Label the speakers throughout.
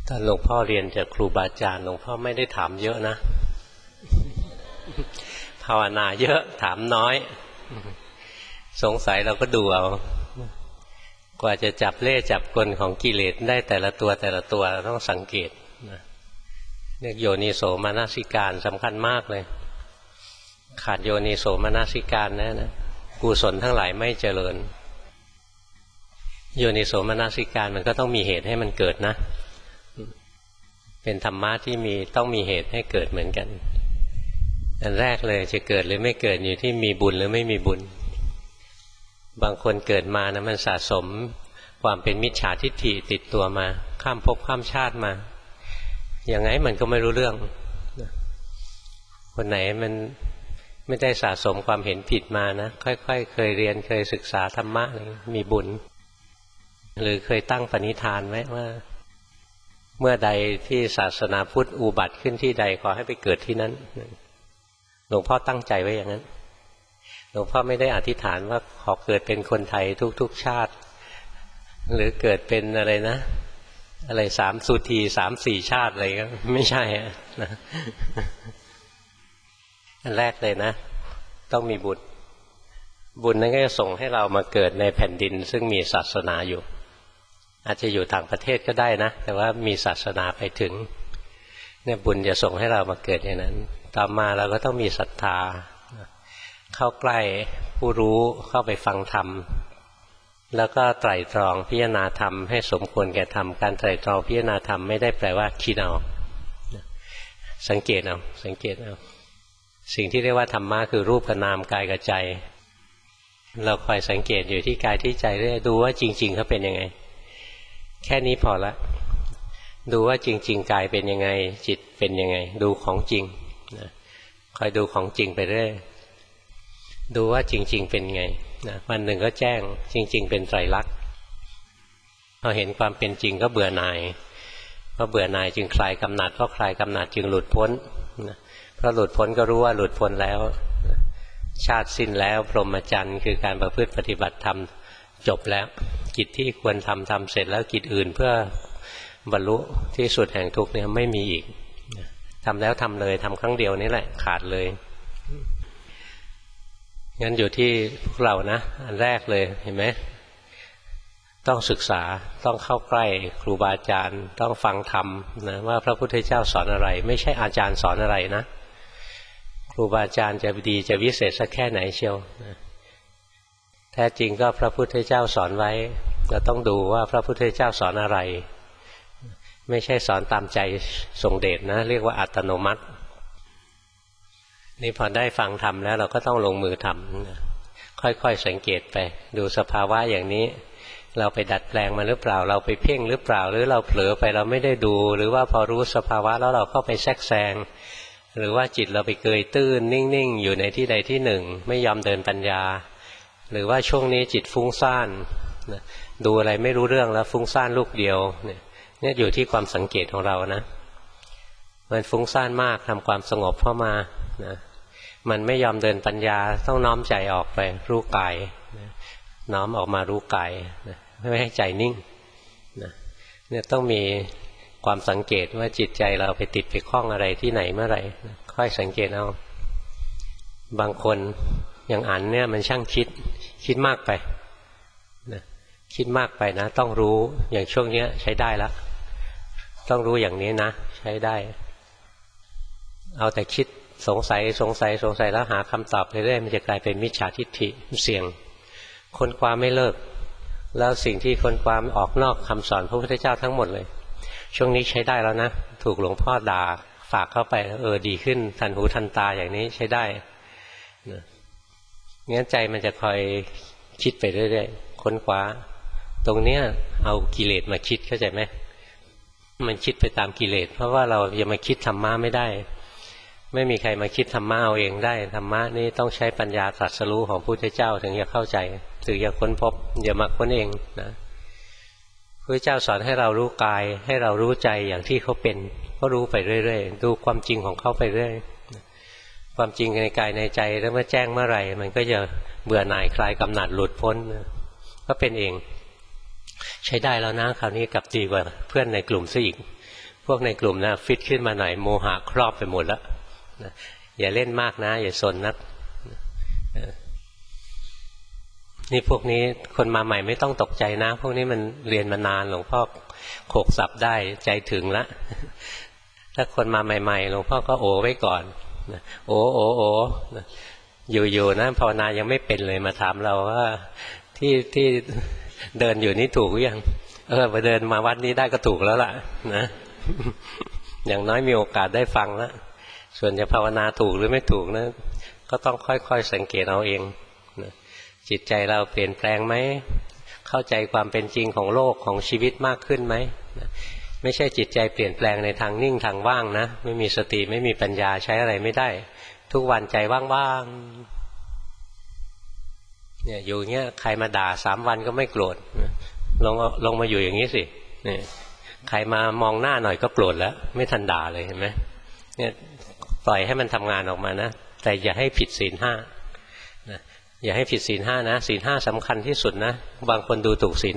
Speaker 1: ตอนหลวงพ่อเรียนจากครูบาอาจารย์หลวงพ่อไม่ได้ถามเยอะนะภาวนาเยอะถามน้อยสงสัยเราก็ดูเอากว่าจะจับเล่จับกลของกิเลสได้แต่ละตัวเราต้องสังเกตเรียกโยนิโสมนสิการสำคัญมากเลยขาดโยนิโสมนสิการนะกุศลทั้งหลายไม่เจริญโยนิโสมนสิการมันก็ต้องมีเหตุให้มันเกิดนะเป็นธรรมะที่ต้องมีเหตุให้เกิดเหมือนกันอันแรกเลยจะเกิดหรือไม่เกิดอยู่ที่มีบุญหรือไม่มีบุญบางคนเกิดมานะมันสะสมความเป็นมิจฉาทิฏฐิติดตัวมาข้ามภพข้ามชาติมาอย่างไงมันก็ไม่รู้เรื่องคนไหนมันไม่ได้สะสมความเห็นผิดมานะค่อยๆเคยเรียนเคยศึกษาธรรมะมีบุญหรือเคยตั้งปณิธานไว้ว่าเมื่อใดที่ศาสนาพุทธอุบัติขึ้นที่ใดขอให้ไปเกิดที่นั้นหลวงพ่อตั้งใจไว้อย่างนั้นหลวงพ่อไม่ได้อธิษฐานว่าขอเกิดเป็นคนไทยทุกๆชาติหรือเกิดเป็นอะไรนะอะไร3 สุธี 3-4 ชาติอะไรก็ไม่ใช่นะอันแรกเลยนะต้องมีบุญนั้นก็จะส่งให้เรามาเกิดในแผ่นดินซึ่งมีศาสนาอยู่อาจจะอยู่ต่างประเทศก็ได้นะแต่ว่ามีศาสนาไปถึงเนี่ยบุญจะส่งให้เรามาเกิดอย่างนั้นต่อมาเราก็ต้องมีศรัทธาเข้าใกล้ผู้รู้เข้าไปฟังธรรมแล้วก็ไตร่ตรองพิจารณาธรรมให้สมควรแก่ธรรมการไตร่ตรองพิจารณาธรรมไม่ได้แปลว่าคิดเอาสังเกตเอาสิ่งที่เรียกว่าธรรมะคือรูปกับนามกายกับใจเราคอยสังเกตอยู่ที่กายที่ใจเรื่อยดูว่าจริงๆเขาเป็นยังไงแค่นี้พอละดูว่าจริงๆกายเป็นยังไงจิตเป็นยังไงดูของจริงคอยดูของจริงไปเรื่อยดูว่าจริงๆเป็นไงวันหนึ่งก็แจ้งจริงๆเป็นไตรลักษณ์พอเห็นความเป็นจริงก็เบื่อหน่ายเพราะเบื่อหน่ายจึงคลายกำหนัดเพราะคลายกำหนัดจึงหลุดพ้นเพราะหลุดพ้นก็รู้ว่าหลุดพ้นแล้วชาติสิ้นแล้วพรหมจรรย์คือการประพฤติปฏิบัติธรรมจบแล้วกิจที่ควรทำเสร็จแล้วกิจอื่นเพื่อบรรลุที่สุดแห่งทุกข์เนี่ยไม่มีอีกทำแล้วทำเลยทำครั้งเดียวนี่แหละขาดเลยงั้นอยู่ที่พวกเรานะอันแรกเลยเห็นไหมต้องศึกษาต้องเข้าใกล้ครูบาอาจารย์ต้องฟังธรรมนะว่าพระพุทธเจ้าสอนอะไรไม่ใช่อาจารย์สอนอะไรนะครูบาอาจารย์จะดีจะวิเศษสักแค่ไหนเชียวนะแท้จริงก็พระพุทธเจ้าสอนไว้เราต้องดูว่าพระพุทธเจ้าสอนอะไรไม่ใช่สอนตามใจทรงเดชนะเรียกว่าอัตโนมัตินี่พอได้ฟังธรรมแล้วเราก็ต้องลงมือทำค่อยๆสังเกตไปดูสภาวะอย่างนี้เราไปดัดแปลงมันหรือเปล่าเราไปเพ่งหรือเปล่าหรือเราเผลอไปเราไม่ได้ดูหรือว่าพอรู้สภาวะแล้วเราเข้าไปแทรกแซงหรือว่าจิตเราไปเกยตื้นนิ่งๆอยู่ในที่ใดที่หนึ่งไม่ยอมเดินปัญญาหรือว่าช่วงนี้จิตฟุ้งซ่านดูอะไรไม่รู้เรื่องแล้วฟุ้งซ่านลูกเดียวเนี่ยอยู่ที่ความสังเกตของเรานะมันฟุ้งซ่านมากทำความสงบเข้ามานะมันไม่ยอมเดินปัญญาต้องน้อมใจออกไปรู้กายน้อมออกมารู้กายไม่ให้ใจนิ่งเนี่ยต้องมีความสังเกตว่าจิตใจเราไปติดไปคล้องอะไรที่ไหนเมื่อไหร่ค่อยสังเกตเอาบางคนอย่างอันเนี่ยมันช่างคิดมากไปนะคิดมากไปนะต้องรู้อย่างช่วงนี้ใช้ได้แล้วต้องรู้อย่างนี้นะใช้ได้เอาแต่คิดสงสัยแล้วหาคำตอบเรื่อยๆมันจะกลายเป็นมิจฉาทิฏฐิเสี่ยงค้นคว้าไม่เลิกแล้วสิ่งที่ค้นคว้าออกนอกคำสอนพระพุทธเจ้าทั้งหมดเลยช่วงนี้ใช้ได้แล้วนะถูกหลวงพ่อด่าฝากเข้าไปดีขึ้นทันหูทันตาอย่างนี้ใช้ได้งั้นใจมันจะคอยคิดไปเรื่อยๆค้นคว้าตรงเนี้ยเอากิเลสมาคิดเข้าใจไหมมันคิดไปตามกิเลสเพราะว่าเราจะมาคิดธรรมะไม่ได้ไม่มีใครมาคิดธรรมะเอาเองได้ธรรมะนี่ต้องใช้ปัญญาตรัสรู้ของพระพุทธเจ้าถึงจะเข้าใจถึงจะค้นพบอย่ามาค้นเองนะพระพุทธเจ้าสอนให้เรารู้กายให้เรารู้ใจอย่างที่เขาเป็นก็รู้ไปเรื่อยๆดูความจริงของเขาไปเรื่อยความจริงในกายในใจแล้วเมื่อแจ้งเมื่อไหร่มันก็จะเบื่อหน่ายคลายกำหนัดหลุดพ้นก็เป็นเองใช้ได้แล้วนะคราวนี้กลับดีกว่าเพื่อนในกลุ่มซะอีกพวกในกลุ่มนะฟิตขึ้นมาหน่อยโมหะครอบไปหมดแล้วอย่าเล่นมากนะอย่าสนนักนี่พวกนี้คนมาใหม่ไม่ต้องตกใจนะพวกนี้มันเรียนมานานหลวงพ่อโขกสับได้ใจถึงละถ้าคนมาใหม่ๆหลวงพ่อก็โอไว้ก่อนโออยู่นะภาวนายังไม่เป็นเลยมาถามเราว่าที่เดินอยู่นี่ถูกหรือยังมาเดินมาวัดนี้ได้ก็ถูกแล้วล่ะนะอย่างน้อยมีโอกาสได้ฟังแล้วส่วนจะภาวนาถูกหรือไม่ถูกนะก็ต้องค่อยๆสังเกตเอาเองนะจิตใจเราเปลี่ยนแปลงไหมเข้าใจความเป็นจริงของโลกของชีวิตมากขึ้นไหมไม่ใช่จิตใจเปลี่ยนแปลงในทางนิ่งทางว่างนะไม่มีสติไม่มีปัญญาใช้อะไรไม่ได้ทุกวันใจว่างๆเนี่ยอยู่เงี้ยใครมาด่า3 วันก็ไม่โกรธลงมาอยู่อย่างนี้สิเนี่ยใครมามองหน้าหน่อยก็โกรธแล้วไม่ทันด่าเลยเห็นไหมเนี่ยปล่อยให้มันทำงานออกมานะแต่อย่าให้ผิดศีล 5นะอย่าให้ผิดศีล 5นะศีล 5สำคัญที่สุดนะบางคนดูถูกศีล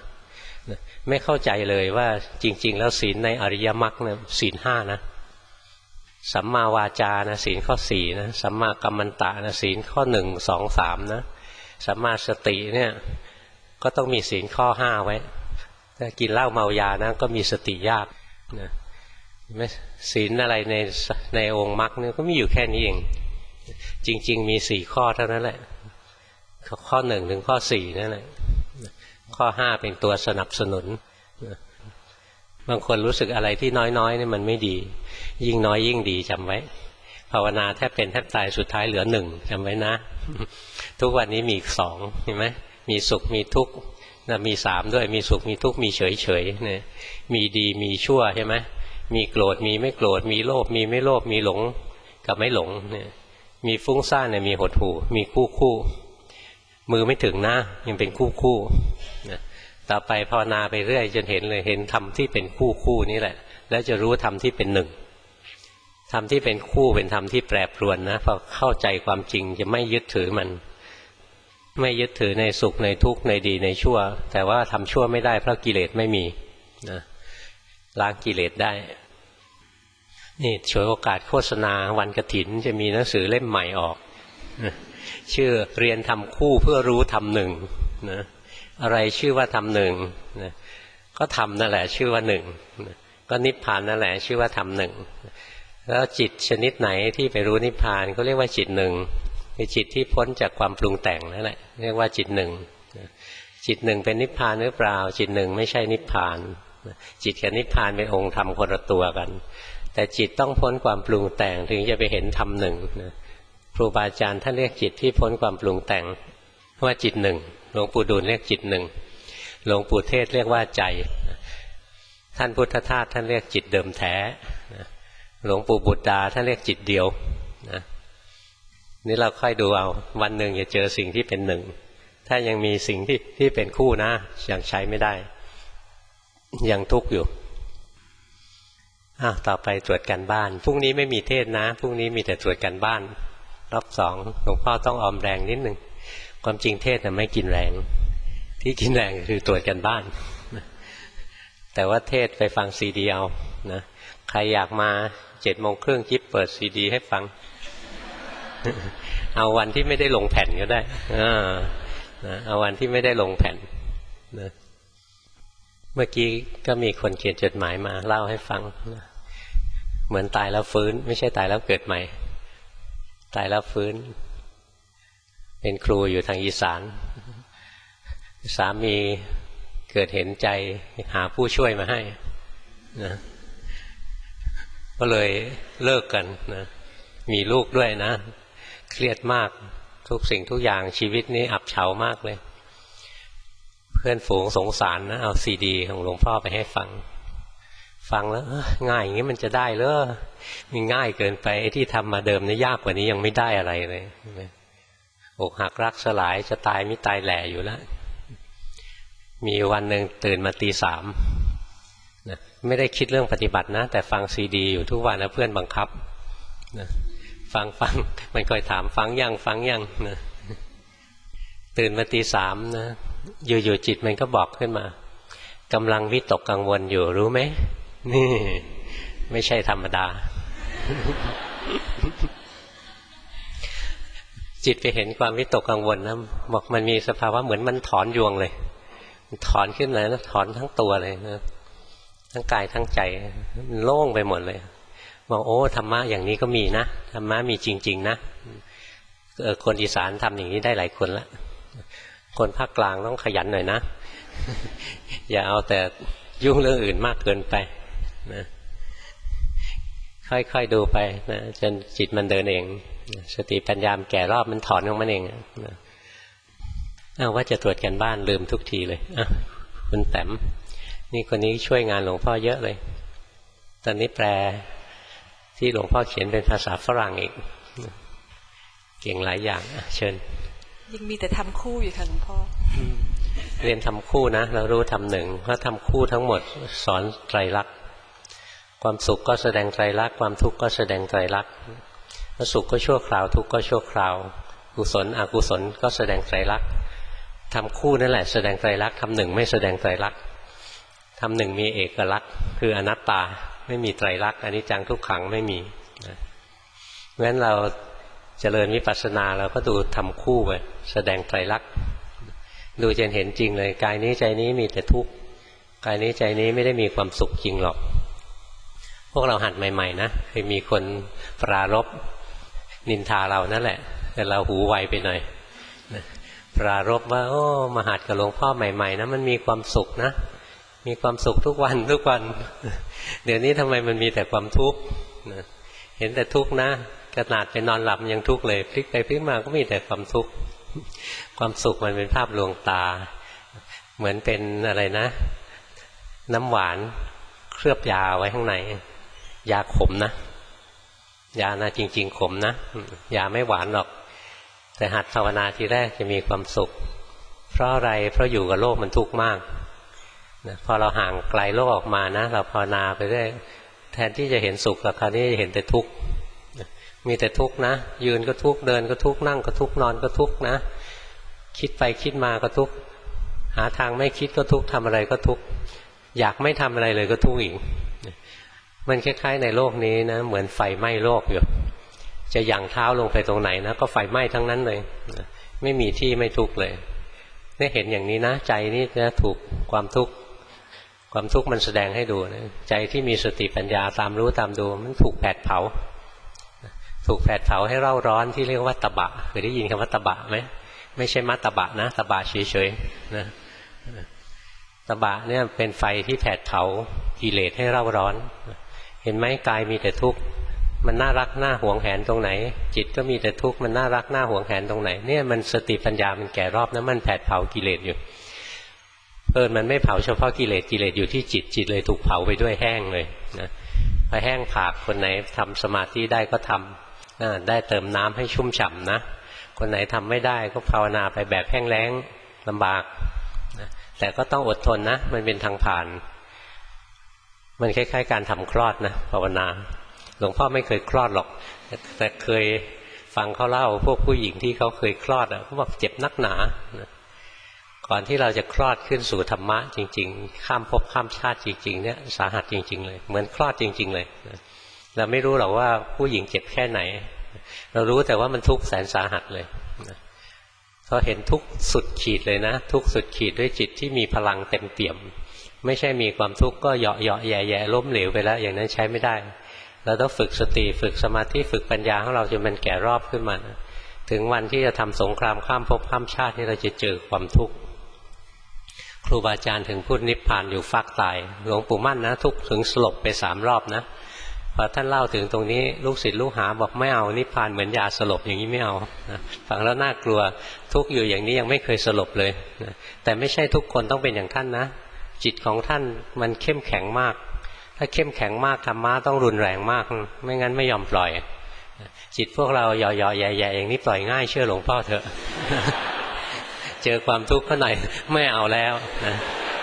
Speaker 1: 5นะไม่เข้าใจเลยว่าจริงๆแล้วศีลในอริยมรรคเนี่ยศีล 5นะสัมมาวาจานะศีลข้อ4นะสัมมากัมมันตะนะศีลข้อ1 2 3นะสัมมาสติเนี่ยก็ต้องมีศีลข้อ5ไว้ถ้ากินเหล้าเมายานะก็มีสติยากนะศีลอะไรในองค์มรรคเนี่ยก็มีอยู่แค่นี้เองจริงๆมี4 ข้อเท่านั้นแหละข้อ1ถึงข้อ4นั่นแหละข้อ5เป็นตัวสนับสนุนบางคนรู้สึกอะไรที่น้อยๆนี่มันไม่ดียิ่งน้อยยิ่งดีจำไว้ภาวนาแทบเป็นแทบตายสุดท้ายเหลือ1จำไว้นะทุกวันนี้มีอีก2เห็นไหมมีสุขมีทุกข์มี3ด้วยมีสุขมีทุกข์มีเฉยๆเนี่ยมีดีมีชั่วใช่ไหมมีโกรธมีไม่โกรธมีโลภมีไม่โลภมีหลงกับไม่หลงเนี่ยมีฟุ้งซ่านเนี่ยมีหดหู่มีคู่มือไม่ถึงนะยังเป็นคู่นะต่อไปภาวนาไปเรื่อยจนเห็นเลยเห็นธรรมที่เป็นคู่นี่แหละแล้วจะรู้ธรรมที่เป็น1ธรรมที่เป็นคู่เป็นธรรมที่แปรปรวนนะพอเข้าใจความจริงจะไม่ยึดถือมันไม่ยึดถือในสุขในทุกข์ในดีในชั่วแต่ว่าทำชั่วไม่ได้เพราะกิเลสไม่มีนะล้างกิเลสได้นี่ฉวยโอกาสโฆษณาวันกฐินจะมีหนังสือเล่มใหม่ออกชื่อเรียนทำคู่เพื่อรู้ทำ1นะอะไรชื่อว่าทำ1นะก็ทำนั่นแหละชื่อว่า1นะก็นิพพานนั่นแหละชื่อว่าทำ1แล้วจิตชนิดไหนที่ไปรู้นิพพานก็เรียกว่าจิต1คือจิตที่พ้นจากความปรุงแต่งนั่นแหละเรียกว่าจิต1นะจิต1เป็นนิพพานหรือเปล่าจิต1ไม่ใช่นิพพานจิตกับนิพพานเป็นองค์ธรรมคนละตัวกันแต่จิตต้องพ้นความปรุงแต่งถึงจะไปเห็นธรรม1นะครูบาอาจารย์ท่านเรียกจิตที่พ้นความปรุงแต่งว่าจิต1หลวงปู่ดูลเรียกจิต1หลวงปู่เทศเรียกว่าใจท่านพุทธทาสท่านเรียกจิตเดิมแท้หลวงปู่บุตรดาท่านเรียกจิตเดียวนะนี่เราค่อยดูเอาวันหนึ่งจะเจอสิ่งที่เป็น1ถ้ายังมีสิ่งที่เป็นคู่นะยังใช้ไม่ได้ยังทุกข์อยู่ต่อไปตรวจการบ้านพรุ่งนี้ไม่มีเทศนะพรุ่งนี้มีแต่ตรวจการบ้านรอบ2หลวงพ่อต้องออมแรงนิดนึงความจริงเทศน่ะไม่กินแรงที่กินแรงคือตรวจการบ้านแต่ว่าเทศไปฟังซีดีเอานะใครอยากมา7:30จิ๊บเปิดซีดีให้ฟังเอาวันที่ไม่ได้ลงแผ่นก็ได้เอาวันที่ไม่ได้ลงแผ่นนะเมื่อกี้ก็มีคนเขียนจดหมายมาเล่าให้ฟังเหมือนตายแล้วฟื้นไม่ใช่ตายแล้วเกิดใหม่ตายแล้วฟื้นเป็นครูอยู่ทางอีสานสามีเกิดเห็นใจหาผู้ช่วยมาให้นะก็เลยเลิกกันนะมีลูกด้วยนะเครียดมากทุกสิ่งทุกอย่างชีวิตนี้อับเฉามากเลยเพื่อนฝูงสงสารนะเอาซีดีของหลวงพ่อไปให้ฟังแล้วง่ายอย่างนี้มันจะได้เหรอมันง่ายเกินไปไอ้ที่ทำมาเดิมนี่ยากกว่านี้ยังไม่ได้อะไรเลยอกหักรักสลายจะตายไม่ตายแหล่อยู่แล้วมีวันหนึ่งตื่นมาตี 3นะไม่ได้คิดเรื่องปฏิบัตินะแต่ฟังซีดีอยู่ทุกวันนะเพื่อนบังคับนะฟังมันคอยถามฟังยังนะตื่นมาตี 3นะอยู่จิตมันก็บอกขึ้นมากำลังวิตกกังวลอยู่รู้ไหมนี่ไม่ใช่ธรรมดา จิตไปเห็นความวิตกกังวลนะบอกมันมีสภาวะเหมือนมันถอนยวงเลยมันถอนขึ้นเลยนะถอนทั้งตัวเลยนะทั้งกายทั้งใจมันโล่งไปหมดเลยบอกโอ้ธรรมะอย่างนี้ก็มีนะธรรมะมีจริงๆนะคนอีสานทำอย่างนี้ได้หลายคนละคนภาคกลางต้องขยันหน่อยนะ อย่าเอาแต่ยุ่งเรื่องอื่นมากเกินไปนะค่อยๆดูไปนะจนจิตมันเดินเองสติปัญญามแก่รอบมันถอนของมันเองนะว่าจะตรวจกันบ้านลืมทุกทีเลยคุณแต้มนี่คนนี้ช่วยงานหลวงพ่อเยอะเลยตอนนี้แปลที่หลวงพ่อเขียนเป็นภาษาฝรั่งอีกเก่งหลายอย่างเชิญ
Speaker 2: ยังมีแต่ทำคู่อยู่ค่ะหลวงพ่อ
Speaker 1: เรียนทำคู่นะเรารู้ทำหนึ่งเพราะทำคู่ทั้งหมดสอนไตรลักษณ์ความสุขก็แสดงไตรลักษณ์ความทุกข์ก็แสดงไตรลักษณ์สุขก็ชั่วคราวทุกข์ก็ชั่วคราวกุศลอกุศลก็แสดงไตรลักษณ์ทำคู่นั่นแหละแสดงไตรลักษณ์ทำหนึ่งไม่แสดงไตรลักษณ์ทำหนึ่งมีเอกลักษณ์คืออนัตตาไม่มีไตรลักษณ์อนิจจังทุกขังไม่มีเพราะฉะนั้นเราเจริญวิปัสสนาเราก็ดูทำคู่ไปแสดงไตรลักษณ์ดูจนเห็นจริงเลยกายนี้ใจนี้มีแต่ทุกข์กายนี้ใจนี้ไม่ได้มีความสุขจริงหรอกพวกเราหัดใหม่ๆนะเคยมีคนปรารภนินทาเรานั่นแหละแต่เราหูไวไปหน่อยปรารภว่าโอ้มาหัดกับหลวงพ่อใหม่ๆนะมันมีความสุขนะมีความสุขทุกวันทุกวันเดี๋ยวนี้ทำไมมันมีแต่ความทุกข์เห็นแต่ทุกข์นะขนาดไปนอนหลับยังทุกข์เลยพลิกไปพลิกมาก็มีแต่ความทุกข์ความสุขมันเป็นภาพลวงตาเหมือนเป็นอะไรนะน้ำหวานเคลือบยาไว้ข้างในยาขมนะยานะจริงๆขมนะยาไม่หวานหรอกแต่หัดภาวนาทีแรกจะมีความสุขเพราะอะไรเพราะอยู่กับโลกมันทุกข์มากนะพอเราห่างไกลโลกออกมานะเราภาวนาไปเรื่อยแทนที่จะเห็นสุขกับคราวนี้จะเห็นแต่ทุกข์มีแต่ทุกข์นะยืนก็ทุกข์เดินก็ทุกข์นั่งก็ทุกข์นอนก็ทุกข์นะคิดไปคิดมาก็ทุกข์หาทางไม่คิดก็ทุกข์ทำอะไรก็ทุกข์อยากไม่ทำอะไรเลยก็ทุกข์อีกมันคล้ายๆในโลกนี้นะเหมือนไฟไหม้โลกอยู่จะหยั่งเท้าลงไปตรงไหนนะก็ไฟไหม้ทั้งนั้นเลยไม่มีที่ไม่ทุกข์เลยนี่เห็นอย่างนี้นะใจนี่จะถูกความทุกข์มันแสดงให้ดูนะใจที่มีสติปัญญาตามรู้ตามดูมันถูกแผดเผาให้เร่าร้อนที่เรียกว่าตบะเคยได้ยินคำว่าตบะไหมไม่ใช่มัตตบะนะตบะเฉยๆนะตบะเนี่ยเป็นไฟที่แผดเผากิเลสให้เร่าร้อนเห็นไหมกายมีแต่ทุกข์มันน่ารักน่าหวงแหนตรงไหนจิตก็มีแต่ทุกข์มันน่ารักน่าหวงแหนตรงไหนเนี่ยมันสติปัญญามันแก่รอบนะมันแผดเผากิเลสอยู่มันไม่เผาเฉพาะกิเลสอยู่ที่จิตเลยถูกเผาไปด้วยแห้งเลยนะพอแห้งผากคนไหนทำสมาธิได้ก็ทำได้เติมน้ำให้ชุ่มฉ่ำนะคนไหนทำไม่ได้ก็ภาวนาไปแบบแห้งแล้งลำบากนะแต่ก็ต้องอดทนนะมันเป็นทางผ่านมันคล้ายๆการทำคลอดนะภาวนาหลวงพ่อไม่เคยคลอดหรอกแต่เคยฟังเขาเล่าพวกผู้หญิงที่เขาเคยคลอดเขาบอกเจ็บนักหนาก่อนที่เราจะคลอดขึ้นสู่ธรรมะจริงๆข้ามภพข้ามชาติจริงๆเนี่ยสาหัสจริงๆเลยเหมือนคลอดจริงๆเลยเราไม่รู้หรอกว่าผู้หญิงเจ็บแค่ไหนเรารู้แต่ว่ามันทุกข์แสนสาหัสเลยพอเห็นทุกข์สุดขีดเลยนะทุกข์สุดขีดด้วยจิตที่มีพลังเต็มเปี่ยมไม่ใช่มีความทุกข์ก็เหยาะแย่ล้มเหลวไปแล้วอย่างนั้นใช้ไม่ได้เราต้องฝึกสติฝึกสมาธิฝึกปัญญาของเราจนมันแก่รอบขึ้นมานะถึงวันที่จะทำสงครามข้ามภพข้ามชาติที่เราจะเจอความทุกข์ครูบาอาจารย์ถึงพูดนิพพานอยู่ฟากตายหลวงปู่มั่นนะทุกข์ถึงสลบไป3 รอบนะพอท่านเล่าถึงตรงนี้ลูกศิษย์ลูกหาบอกไม่เอานิพพานเหมือนยาสลบอย่างนี้ไม่เอาฟังแล้วน่ากลัวทุกข์อยู่อย่างนี้ยังไม่เคยสลบเลยแต่ไม่ใช่ทุกคนต้องเป็นอย่างท่านนะจิตของท่านมันเข้มแข็งมากถ้าเข้มแข็งมากธรรมะต้องรุนแรงมากไม่งั้นไม่ยอมปล่อยจิตพวกเราหย่อๆแย่ๆอย่างนี้ปล่อยง่ายเชื่อหลวงพ่อเถอะ เจอความทุกข์ก็หน่อยไม่เอาแล้วนะ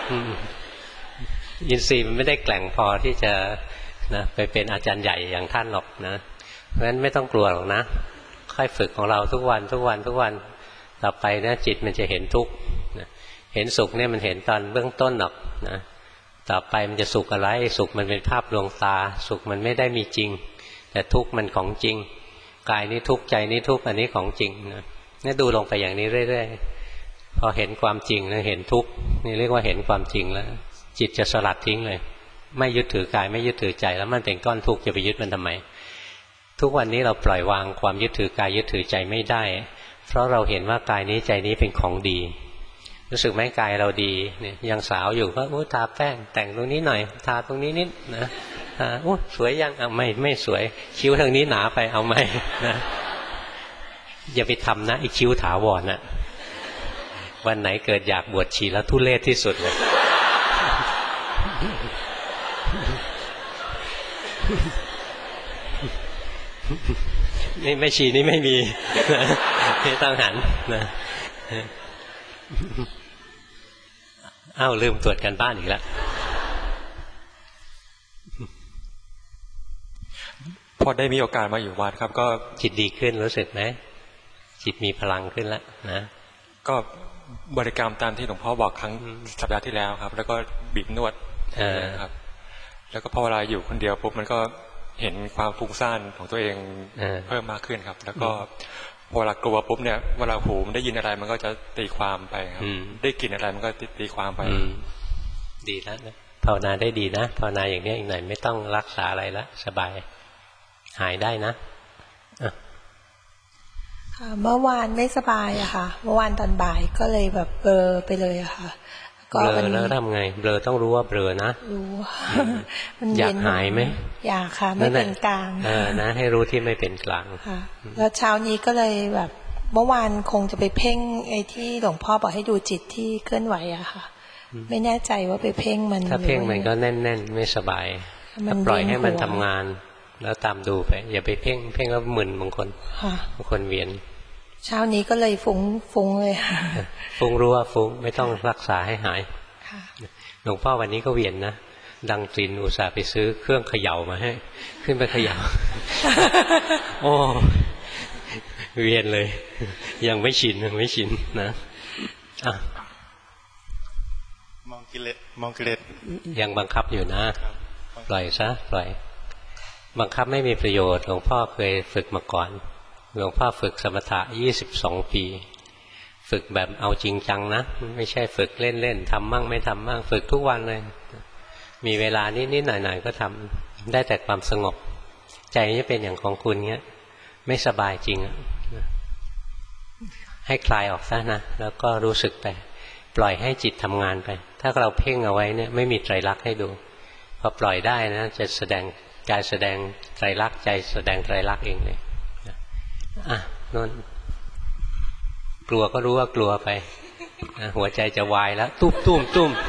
Speaker 1: อินทรีย์มันไม่ได้แกร่งพอที่จะนะไปเป็นอาจารย์ใหญ่อย่างท่านหรอกนะเพราะฉะนั้นไม่ต้องกลัวหรอกนะค่อยฝึกของเราทุกวันต่อไปนะจิตมันจะเห็นทุกข์เห็นสุขเนี่ยมันเห็นตอนเบื้องต้นหรอกนะต่อไปมันจะสุขอะไรสุขมันเป็นภาพลวงตาสุขมันไม่ได้มีจริงแต่ทุกข์มันของจริงกายนี้ทุกข์ใจนี้ทุกข์อันนี้ของจริงนะนี่ดูลงไปอย่างนี้เรื่อยๆพอเห็นความจริงนะเห็นทุกข์นี่เรียกว่าเห็นความจริงแล้วจิตจะสลัดทิ้งเลยไม่ยึดถือกายไม่ยึดถือใจแล้วมันเป็นก้อนทุกข์จะไปยึดมันทำไมทุกวันนี้เราปล่อยวางความยึดถือกายยึดถือใจไม่ได้เพราะเราเห็นว่ากายนี้ใจนี้เป็นของดีรู้สึกไหมกายเราดีเนี่ยยังสาวอยู่ก็ทาแป้งแต่งตรงนี้หน่อยทาตรงนี้นิดนะสวยยังเอาไม่สวยคิ้วทางนี้หนาไปเอาไหมนะอย่าไปทำนะไอ้คิ้วถาวรน่ะวันไหนเกิดอยากบวชชีแล้วทุเรศที่สุดเลยนี่ไม่ชีนี่ไม่มีนี่ต้องหันนะอ้าวลืมตรวจกันบ้านอีกแล้ว
Speaker 3: พอได้มีโอกาสมาอยู่วัดครับก็
Speaker 1: จิตดีขึ้นรู้สึกไหมจิตมีพลังขึ้นแล้วนะ
Speaker 3: ก็บริกรรมตามที่หลวงพ่อบอกครั้งสัปดาห์ที่แล้วครับแล้วก็บีบนวดครับแล้วก็พอเวลาอยู่คนเดียวปุ๊บมันก็เห็นความฟุ้งซ่านของตัวเองเพิ่มมากขึ้นครับแล้วก็พอเวลากลัวปุ๊บเนี่ยเวลาหูมันได้ยินอะไรมันก็จะตีความไปครับได้กลิ่นอะไรมันก็ตีความไป
Speaker 1: ดีแล้วนะภาวนาได้ดีนะภาวนาอย่างนี้อีกหน่อยไม่ต้องรักษาอะไรละสบายหายได้นะ
Speaker 2: เมื่อวานไม่สบายอะค่ะเมื่อวานตอนบ่ายก็เลยแบบเบลอไปเลยอะค่ะ
Speaker 1: เบลอแล้วทำไงเบลอต้องรู้ว่าเบลอนะ
Speaker 2: รู้
Speaker 1: อยากหายไหม
Speaker 2: อยากค่ะไม่เป็นกลาง
Speaker 1: นะให้รู้ที่ไม่เป็นกลาง
Speaker 2: ค่ะแล้วเช้านี้ก็เลยแบบเมื่อวานคงจะไปเพ่งไอ้ที่หลวงพ่อบอกให้ดูจิตที่เคลื่อนไหวอะค่ะไม่แน่ใจว่าไปเพ่งมัน
Speaker 1: ถ้าเพ่งมันก็แน่นๆไม่สบายปล่อยให้มันทำงานแล้วตามดูไปอย่าไปเพ่งแล้วมึนบางคนเวียน
Speaker 2: เช้านี้ก็เลยฟุ้งเลยค่ะ
Speaker 1: ฟุ้งรู้ว่าฟุ้งไม่ต้องรักษาให้หายหลวงพ่อวันนี้ก็เวียนนะดังตรินอุตส่าห์ไปซื้อเครื่องเขย่ามาให้ขึ้นไปเขย่าโอ้เวียนเลยยังไม่ชินนะ
Speaker 3: มองกิเลส
Speaker 1: ยังบังคับอยู่นะปล่อยซะปล่อยบังคับไม่มีประโยชน์หลวงพ่อเคยฝึกมาก่อนหลวงพ่อฝึกสมถะ22 ปีฝึกแบบเอาจริงจังนะไม่ใช่ฝึกเล่นๆทำมั่งไม่ทำมั่งฝึกทุกวันเลยมีเวลานิดๆหน่อยๆก็ทำได้แต่ความสงบใจจะเป็นอย่างของคุณเงี้ยไม่สบายจริงให้คลายออกซะนะแล้วก็รู้สึกไปปล่อยให้จิตทำงานไปถ้าเราเพ่งเอาไว้เนี่ยไม่มีไตรลักษณ์ให้ดูพอปล่อยได้นะจะแสดงกายแสดงไตรลักษณ์ใจแสดงไตรลักษณ์เองเลยนั่นกลัวก็รู้ว่ากลัวไปหัวใจจะวายแล้วตุ้ม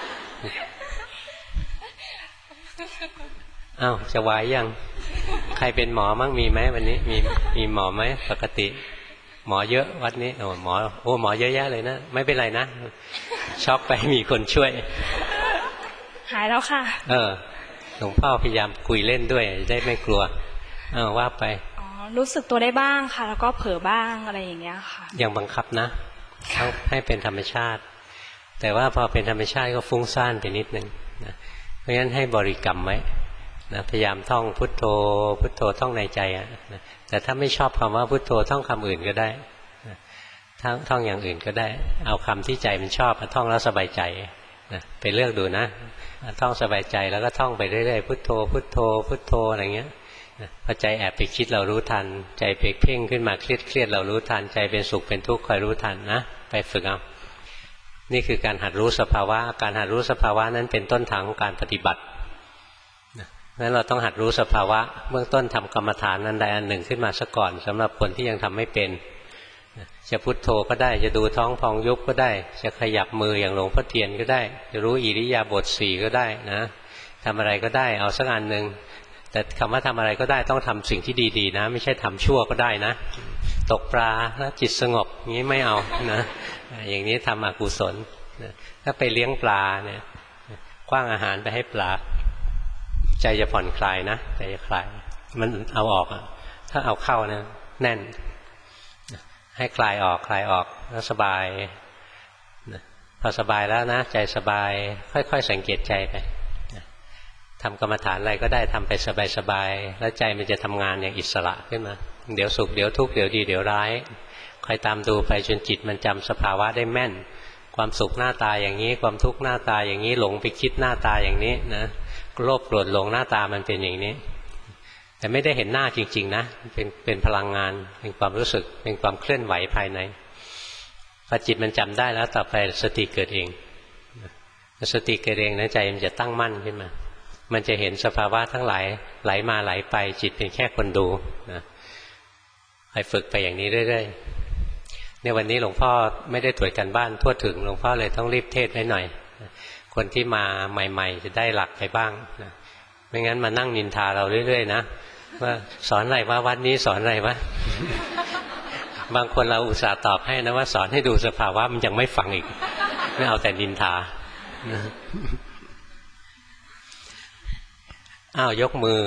Speaker 1: อ้าวจะวายยังใครเป็นหมอมั่งมีไหมวันนี้มีหมอไหมปกติหมอเยอะวัดนี้หมอเยอะแยะเลยนะไม่เป็นไรนะช็อกไปมีคนช่วย
Speaker 4: หายแล้วค่ะ
Speaker 1: หลวงพ่อพยายามคุยเล่นด้วยได้ไม่กลัวว่าไป
Speaker 4: รู้สึกตัวได้บ้างค่ะแล้วก็เผลอบ้างอะไรอย่างเงี้ยค่ะ
Speaker 1: ยังบังคับนะต้องให้เป็นธรรมชาติแต่ว่าพอเป็นธรรมชาติก็ฟุ้งซ่านไปนิดนึงนะเพราะฉะนั้นให้บริกรรมไว้นะพยายามท่องพุทโธพุทโธท่องในใจนะแต่ถ้าไม่ชอบคำว่าพุทโธท่องคำอื่นก็ได้นะท่องอย่างอื่นก็ได้เอาคำที่ใจมันชอบท่องแล้วสบายใจนะไปเลือกดูนะท่องสบายใจแล้วก็ท่องไปเรื่อยๆพุทโธพุทโธพุทโธอะไรเงี้ยพอใจแอบไปคิดเรารู้ทันใจไปเพ่งขึ้นมาเครียดเรารู้ทันใจเป็นสุขเป็นทุกข์คอยรู้ทันนะไปฝึกเอานี่คือการหัดรู้สภาวะการหัดรู้สภาวะนั้นเป็นต้นทางของการปฏิบัตินั้นเราต้องหัดรู้สภาวะเบื้องต้นทำกรรมฐานอันใดอันหนึ่งขึ้นมาซะก่อนสำหรับคนที่ยังทำไม่เป็นจะพุทโธก็ได้จะดูท้องพองยุบก็ได้จะขยับมืออย่างหลวงพ่อเทียนก็ได้จะรู้อิริยาบถ4ก็ได้นะทำอะไรก็ได้เอาสักอันหนึ่งแต่คำว่าทำอะไรก็ได้ต้องทำสิ่งที่ดีๆนะไม่ใช่ทำชั่วก็ได้นะตกปลาแล้วจิตสงบอย่างนี้ไม่เอานะอย่างนี้ทำอกุศลถ้าไปเลี้ยงปลาเนี่ยกว้างอาหารไปให้ปลาใจจะผ่อนคลายนะใจจะคลายมันเอาออกถ้าเอาเข้านะแน่นให้คลายออกแล้วสบายพอสบายแล้วนะใจสบายค่อยๆสังเกตใจไปทำกรรมฐานอะไรก็ได้ทำไปสบายๆแล้วใจมันจะทำงานอย่างอิสระขึ้นมาเดี๋ยวสุขเดี๋ยวทุกข์เดี๋ยวดีเดี๋ยวร้ายคอยตามดูไปจนจิตมันจำสภาวะได้แม่นความสุขหน้าตาอย่างนี้ความทุกข์หน้าตาอย่างนี้หลงไปคิดหน้าตาอย่างนี้นะโลภโกรธหลงหน้าตามันเป็นอย่างนี้แต่ไม่ได้เห็นหน้าจริงๆนะเป็นพลังงานเป็นความรู้สึกเป็นความเคลื่อนไหวภายในพอจิตมันจำได้แล้วต่อไปสติเกิดเองสติเกิดเองนะใจมันจะตั้งมั่นขึ้นมามันจะเห็นสภาวะทั้งหลายไหลมาไหลไปจิตเป็นแค่คนดูนะไปฝึกไปอย่างนี้เรื่อยๆในวันนี้หลวงพ่อไม่ได้ตรวจกันบ้านทั่วถึงหลวงพ่อเลยต้องรีบเทศไว้หน่อยคนที่มาใหม่ๆจะได้หลักไปบ้างนะไม่งั้นมานั่งนินทาเราเรื่อยๆนะว่าสอนอะไรวะวัดนี้สอนอะไรวะ บางคนเราอุตส่าห์ตอบให้นะว่าสอนให้ดูสภาวะมันยังไม่ฟังอีกไม่เอาแต่นินทาอ้าวยกมือ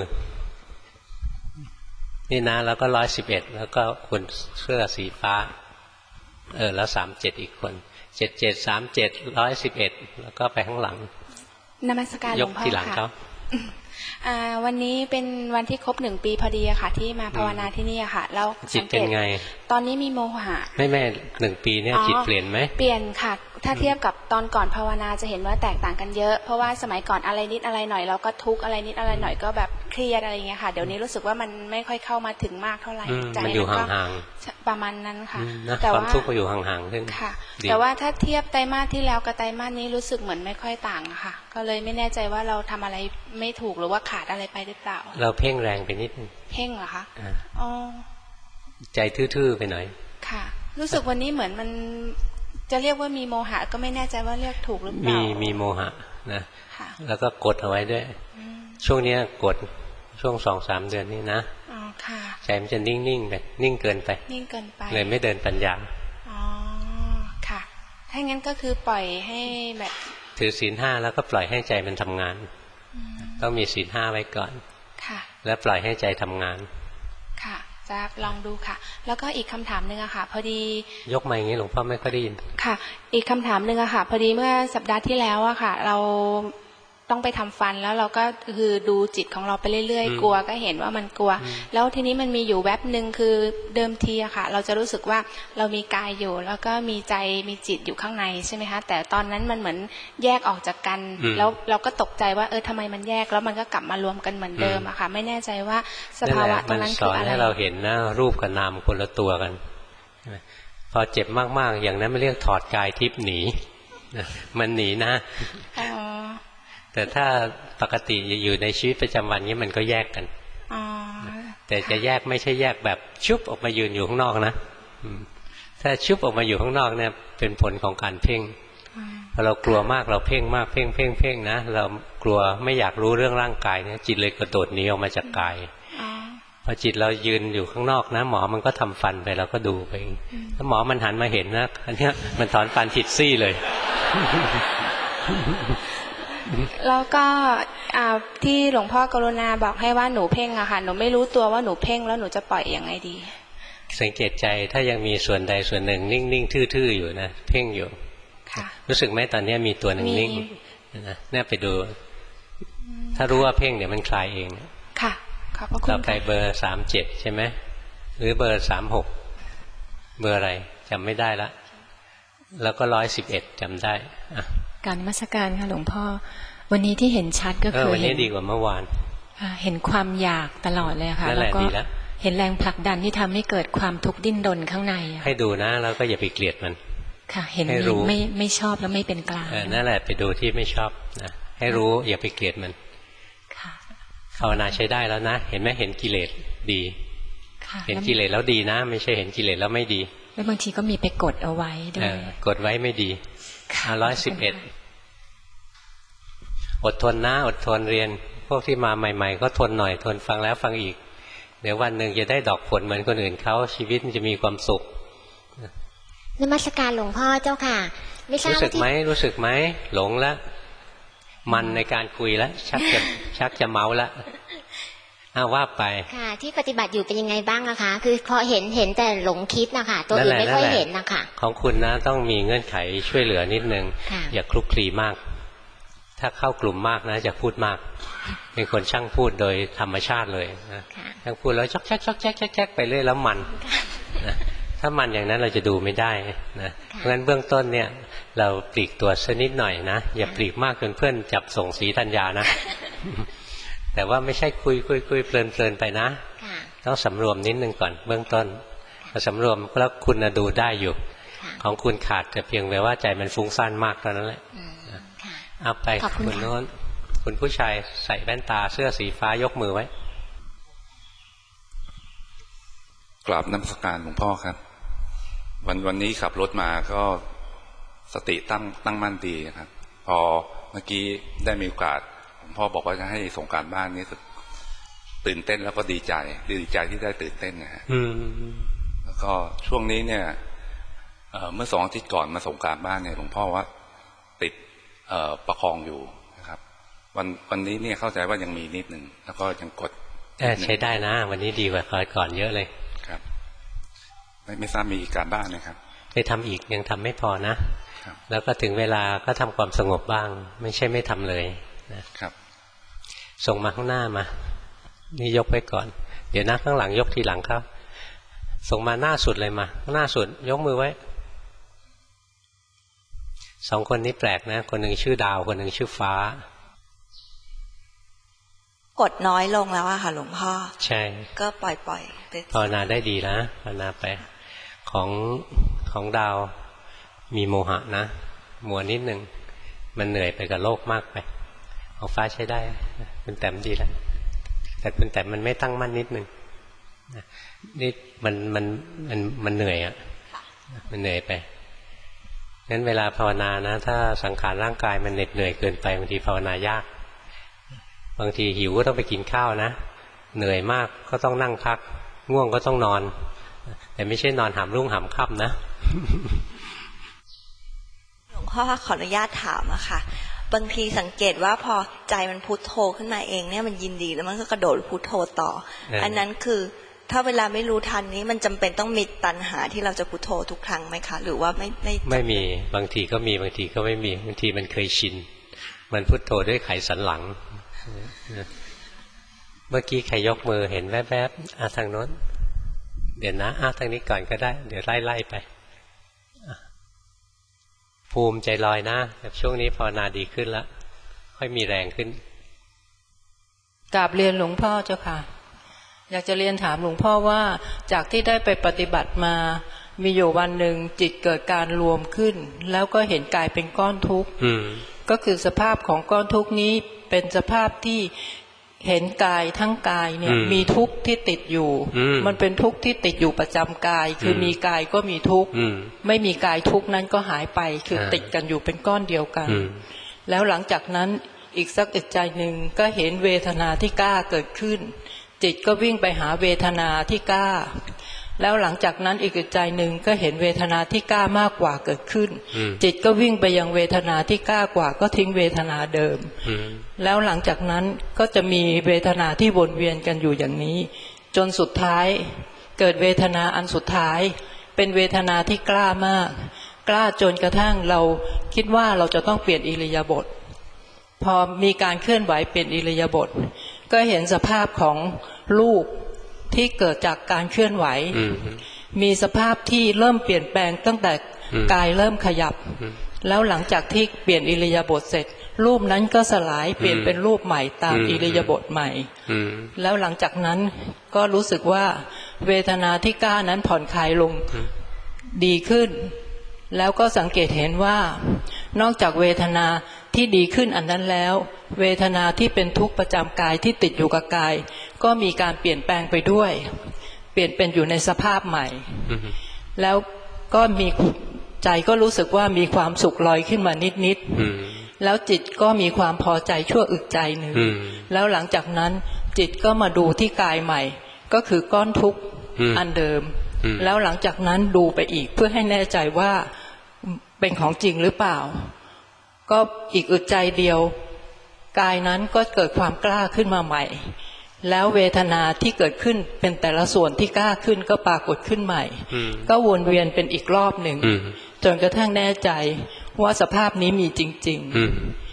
Speaker 1: นี่นะแล้วก็111แล้วก็คนเสื้อสีฟ้าแล้ว37อีกคน77 37 111แล้วก็ไปข้างหลัง
Speaker 4: นมัสการหลวงพ่อค่ะยกที่หลังเขาวันนี้เป็นวันที่ครบ1 ปีพอดีอะค่ะที่มาภาวนาที่นี่อะค่ะแล้วจิตเป็นไงตอนนี้มีโมหะ
Speaker 1: ไม่1 ปีเนี่ยจิตเปลี่ยนไหม
Speaker 4: เปลี่ยนค่ะถ้าเทียบกับตอนก่อนภาวนาจะเห็นว่าแตกต่างกันเยอะเพราะว่าสมัยก่อนอะไรนิดอะไรหน่อยเราก็ทุกข์อะไรนิดอะไรหน่อยก็แบบเครียดอะไรอย่างเงี้ยค่ะเดี๋ยวนี้รู้สึกว่ามันไม่ค่อยเข้ามาถึงมากเท่าไหร่
Speaker 1: ใจมันอยู่ห่าง
Speaker 4: ๆประมาณนั้นค่ะ
Speaker 1: แต่ว่าความทุกข์ก็อยู่ห่างๆขึ้น
Speaker 4: ค่ะแต่ว่าถ้าเทียบไตรมาสที่แล้วกับไตรมาสนี้รู้สึกเหมือนไม่ค่อยต่างค่ะก็เลยไม่แน่ใจว่าเราทำอะไรไม่ถูกหรือว่าขาดอะไรไปหรือเปล่า
Speaker 1: เราเพ่งแรงไปนิดนึง
Speaker 4: เพ่งเหรอคะอ๋อ
Speaker 1: ใจทื่อๆไปหน่อย
Speaker 4: ค่ะรู้สึกวันนี้เหมือนมันจะเรียกว่ามีโมหะก็ไม่แน่ใจว่าเรียกถูกหรือเปล่า
Speaker 1: มีโมหะนะแล้วก็กดเอาไว้ด้วยช่วงนี้กดช่วง2-3 เดือนนี้นะ
Speaker 4: อ๋อค่ะ
Speaker 1: ใจมันจะนิ่งๆไปนิ่งเกินไป
Speaker 4: นิ่งเกินไป
Speaker 1: เลยไม่เดินปัญญา
Speaker 4: อ๋อค่ะถ้างั้นก็คือปล่อยให้แบบ
Speaker 1: ถือศีล 5แล้วก็ปล่อยให้ใจมันทำงานต้องมีศีล 5ไว้ก่อน
Speaker 4: ค่ะ
Speaker 1: แล้วปล่อยให้ใจทำงาน
Speaker 4: ค่ะจะลองดูค่ะแล้วก็อีกคำถามหนึ่งอะค่ะพอดี
Speaker 1: ยกมาอย่างนี้หลวงพ่อไม่ค่อยได้ยิน
Speaker 4: ค่ะอีกคำถามหนึ่งอะค่ะพอดีเมื่อสัปดาห์ที่แล้วอะค่ะเราต้องไปทำฟันแล้วเราก็คือดูจิตของเราไปเรื่อยๆกลัวก็เห็นว่ามันกลัวแล้วทีนี้มันมีอยู่แวบหนึ่งคือเดิมทีอะค่ะเราจะรู้สึกว่าเรามีกายอยู่แล้วก็มีใจมีจิตอยู่ข้างในใช่ไหมคะแต่ตอนนั้นมันเหมือนแยกออกจากกันแล้วเราก็ตกใจว่าทำไมมันแยกแล้วมันก็กลับมารวมกันเหมือนเดิมอะค่ะไม่แน่ใจว่าสภาวะตรงนั้นคืออะไร
Speaker 1: ให้เราเห็นนะรูปกับนามคนละตัวกันพอเจ็บมากๆอย่างนั้นไม่เรียกถอดกายทิพย์หนีมันหนีนะแต่ถ้าปกติอยู่ในชีวิตประจำวันนี้มันก็แยกกันแต่จะแยกไม่ใช่แยกแบบชุบออกมายืนอยู่ข้างนอกนะถ้าชุบออกมาอยู่ข้างนอกเนี่ยเป็นผลของการเพ่งพอเรากลัวมากเราเพ่งมากเพ่งนะเรากลัวไม่อยากรู้เรื่องร่างกายเนี่ยจิตเลยกระโดดหนีออกมาจากกายพอจิตเรายืนอยู่ข้างนอกนะหมอมันก็ทำฟันไปเราก็ดูไปถ้าหมอมันหันมาเห็นนะอันนี้มันถอนฟันผิดซี่เลย
Speaker 4: แล้วก็ที่หลวงพ่อกรุณาบอกให้ว่าหนูเพ่งอะค่ะหนูไม่รู้ตัวว่าหนูเพ่งแล้วหนูจะปล่อยยังไงดี
Speaker 1: สังเกตใจถ้ายังมีส่วนใดส่วนหนึ่งนิ่งๆทื่อๆอยู่นะเพ่งอยู่รู้สึกไหมตอนนี้มีตัวหนึ่งนิ่งนะเนี่ยไปดูถ้ารู้ว่าเพ่งเดี๋ยวมันคลายเอง
Speaker 4: ค่ะขอบพระคุณ
Speaker 1: ต่อไปเบอร์37ใช่ไหมหรือเบอร์36เบอร์อะไรจำไม่ได้ละแล้วก็111จำได้
Speaker 5: การนมัสการค่ะหลวงพ่อวันนี้ที่เห็นชัดก็คือ
Speaker 1: วันนี้ดีกว่าเมื่อวาน
Speaker 5: เห็นความอยากตลอดเลยค่ะแล้วก็เห็นแรงผลักดันที่ทำให้เกิดความทุกข์ดิ้นรนข้างใน
Speaker 1: ให้ดูนะแล้วก็อย่าไปเกลียดมัน
Speaker 5: ค่ะเห็นไม่ชอบแล้วไม่เป็นกลาง
Speaker 1: นั่นแหละไปดูที่ไม่ชอบนะให้รู้อย่าไปเกลียดมัน
Speaker 5: ค่ะ
Speaker 1: ภาวนาใช้ได้แล้วนะเห็นไหมเห็นกิเลสดีเห็นกิเลสแล้วดีนะไม่ใช่เห็นกิเลสแล้วไม่ดี
Speaker 5: แล้วบางทีก็มีไปกดเอาไว้ด้วย
Speaker 1: กดไว้ไม่ดี111อดทนนะอดทนเรียนพวกที่มาใหม่ๆก็ทนหน่อยทนฟังแล้วฟังอีกเดี๋ยววันหนึ่งจะได้ดอกผลเหมือนคนอื่นเขาชีวิตจะมีความสุข
Speaker 6: นมัสการหลวงพ่อเจ้าค่ะไม่ทราบรู้สึก
Speaker 1: ไหมหลงแล้วมันในการคุยแล้วชักจะเมาแล้วว่าไป
Speaker 6: ค่ะที่ปฏิบัติอยู่เป็นยังไงบ้างนะคะคือพอเห็นแต่หลงคิดนะคะตัวอื่นไม่ค่อยเห็นนะคะ
Speaker 1: ของคุณนะต้องมีเงื่อนไขช่วยเหลือนิดนึงอย่าคลุกคลีมากถ้าเข้ากลุ่มมากนะจะพูดมากเป็นคนช่างพูดโดยธรรมชาติเลยนะช่างพูดแล้วช็อกแจ๊กไปเรื่อยแล้วมันนะถ้ามันอย่างนั้นเราจะดูไม่ได้นะเพราะฉะนั้นเบื้องต้นเนี่ยเราปลีกตัวสักนิดหน่อยนะอย่าปลีกมากจนเพื่อนจับส่งสีธัญญานะแต่ว่าไม่ใช่คุยเพลินไปนะต้องสำรวมนิดนึงก่อนเบื้องต้นพอสำรวมแล้วคุณดูได้อยู่ของคุณขาดแต่เพียงแต่ว่าใจมันฟุ้งซ่านมากเท่านั้นแหละเอาไปคุณโน้นคุณผู้ชายใส่แว่นตาเสื้อสีฟ้ายกมือไว้
Speaker 7: กราบนมัสการหลวงพ่อครับวันนี้ขับรถมาก็สติตั้งมั่นดีครับพอเมื่อกี้ได้มีโอกาสหลวงพ่อบอกว่าจะให้ส่งการบ้านนี้ตื่นเต้นแล้วก็ดีใจที่ได้ตื่นเต้นนะฮะแล้วก็ช่วงนี้เนี่ยเมื่อ2 อาทิตย์ก่อนมาส่งการบ้านเนี่ยหลวงพ่อว่าติดประคองอยู่นะครับวันนี้เนี่ยเข้าใจว่ายังมีนิดนึงแล้วก็ยังกด
Speaker 1: ใช้ได้นะวันนี้ดีกว่าคอยก่อนเยอะเลย
Speaker 7: ครับไม่ทราบมีอีกการบ้านไหมครับ
Speaker 1: ไปทำอีกยังทำไม่พอนะแล้วก็ถึงเวลาก็ทำความสงบบ้างไม่ใช่ไม่ทำเลยนะครับส่งมาข้างหน้ามานี่ยกไปก่อนเดี๋ยวนะข้างหลังยกทีหลังครับส่งมาหน้าสุดเลยมาหน้าสุดยกมือไว้2 คนนี้แปลกนะคนหนึ่งชื่อดาวคนหนึ่งชื่อฟ้าก
Speaker 8: ดน้อยลงแล้วอะค่ะหลวงพ่อ
Speaker 1: ใช่
Speaker 8: ก็ปล่อยไป
Speaker 1: ภาวนาได้ดีนะภาวนาไปของดาวมีโมหะนะมัวนิดนึงมันเหนื่อยไปกับโลกมากไปของฟ้าใช้ได้คุณแต้มดีแล้วแต่คุณแต้มมันไม่ตั้งมั่นนิดนึงนี่มันเหนื่อยอะมันเหนื่อยไปงั้นเวลาภาวนานะถ้าสังขารร่างกายมันเหน็ดเหนื่อยเกินไปบางทีภาวนายากบางทีหิวก็ต้องไปกินข้าวนะเหนื่อยมากก็ต้องนั่งพักง่วงก็ต้องนอนแต่ไม่ใช่นอนหามรุ่งหามค่ำนะ
Speaker 8: หลวงพ่อขออนุญาตถามอะค่ะบางทีสังเกตว่าพอใจมันพุทโธขึ้นมาเองเนี่ยมันยินดีแล้วมันก็กระโดดพุทโธต่ออันนั้นคือถ้าเวลาไม่รู้ทันนี้มันจำเป็นต้องมีตัณหาที่เราจะพุทโธทุกครั้งไหมคะหรือว่าไม่
Speaker 1: มีบางทีก็มีบางทีก็ไม่มีบางทีมันเคยชินมันพุทโธด้วยไขสันหลังเมื่อกี้ใครยกมือเห็นแวบๆทางโน้นเดี๋ยวนะทางนี้ก่อนก็ได้เดี๋ยวไล่ไปภูมิใจลอยนะแต่ช่วงนี้ภาวนาดีขึ้นแล้วค่อยมีแรงขึ้น
Speaker 9: กราบเรียนหลวงพ่อเจ้าค่ะอยากจะเรียนถามหลวงพ่อว่าจากที่ได้ไปปฏิบัติมามีอยู่วันหนึ่งจิตเกิดการรวมขึ้นแล้วก็เห็นกายเป็นก้อนทุกข์ก็คือสภาพของก้อนทุกข์นี้เป็นสภาพที่เห็นกายทั้งกายเนี่ยมีทุกข์ที่ติดอยู่มันเป็นทุกข์ที่ติดอยู่ประจำกายคือมีกายก็มีทุกข์ไม่มีกายทุกข์นั้นก็หายไปคือติดกันอยู่เป็นก้อนเดียวกันแล้วหลังจากนั้นอีกสักอึดใจหนึ่งก็เห็นเวทนาที่กล้าเกิดขึ้นจิตก็วิ่งไปหาเวทนาที่กล้าแล้วหลังจากนั้นอีกอึดใจหนึ่งก็เห็นเวทนาที่กล้ามากกว่าเกิดขึ้นจิตก็วิ่งไปยังเวทนาที่กล้ากว่าก็ทิ้งเวทนาเดิมแล้วหลังจากนั้นก็จะมีเวทนาที่วนเวียนกันอยู่อย่างนี้จนสุดท้ายเกิดเวทนาอันสุดท้ายเป็นเวทนาที่กล้ามากกล้าจนกระทั่งเราคิดว่าเราจะต้องเปลี่ยนอิริยาบถพอมีการเคลื่อนไหวเปลี่ยนอิริยาบถก็เห็นสภาพของรูปที่เกิดจากการเคลื่อนไหวมีสภาพที่เริ่มเปลี่ยนแปลงตั้งแต่กายเริ่มขยับแล้วหลังจากที่เปลี่ยนอิริยาบถเสร็จรูปนั้นก็สลายเปลี่ยนเป็นรูปใหม่ตามอิริยาบถใหม่แล้วหลังจากนั้นก็รู้สึกว่าเวทนาที่กล้านั้นผ่อนคลายลงดีขึ้นแล้วก็สังเกตเห็นว่านอกจากเวทนาที่ดีขึ้นอันนั้นแล้วเวทนาที่เป็นทุกข์ประจำกายที่ติดอยู่กับกายก็มีการเปลี่ยนแปลงไปด้วยเปลี่ยนเป็นอยู่ในสภาพใหม่แล้วก็มีใจก็รู้สึกว่ามีความสุขลอยขึ้นมานิดๆแล้วจิตก็มีความพอใจชั่วอึดใจหนึ่งแล้วหลังจากนั้นจิตก็มาดูที่กายใหม่ก็คือก้อนทุกข์อันเดิมแล้วหลังจากนั้นดูไปอีกเพื่อให้แน่ใจว่าเป็นของจริงหรือเปล่าก็อีกอึดใจเดียวกายนั้นก็เกิดความกล้าขึ้นมาใหม่แล้วเวทนาที่เกิดขึ้นเป็นแต่ละส่วนที่กล้าขึ้นก็ปรากฏขึ้นใหม่ก็วนเวียนเป็นอีกรอบหนึ่งจนกระทั่งแน่ใจว่าสภาพนี้มีจริงๆ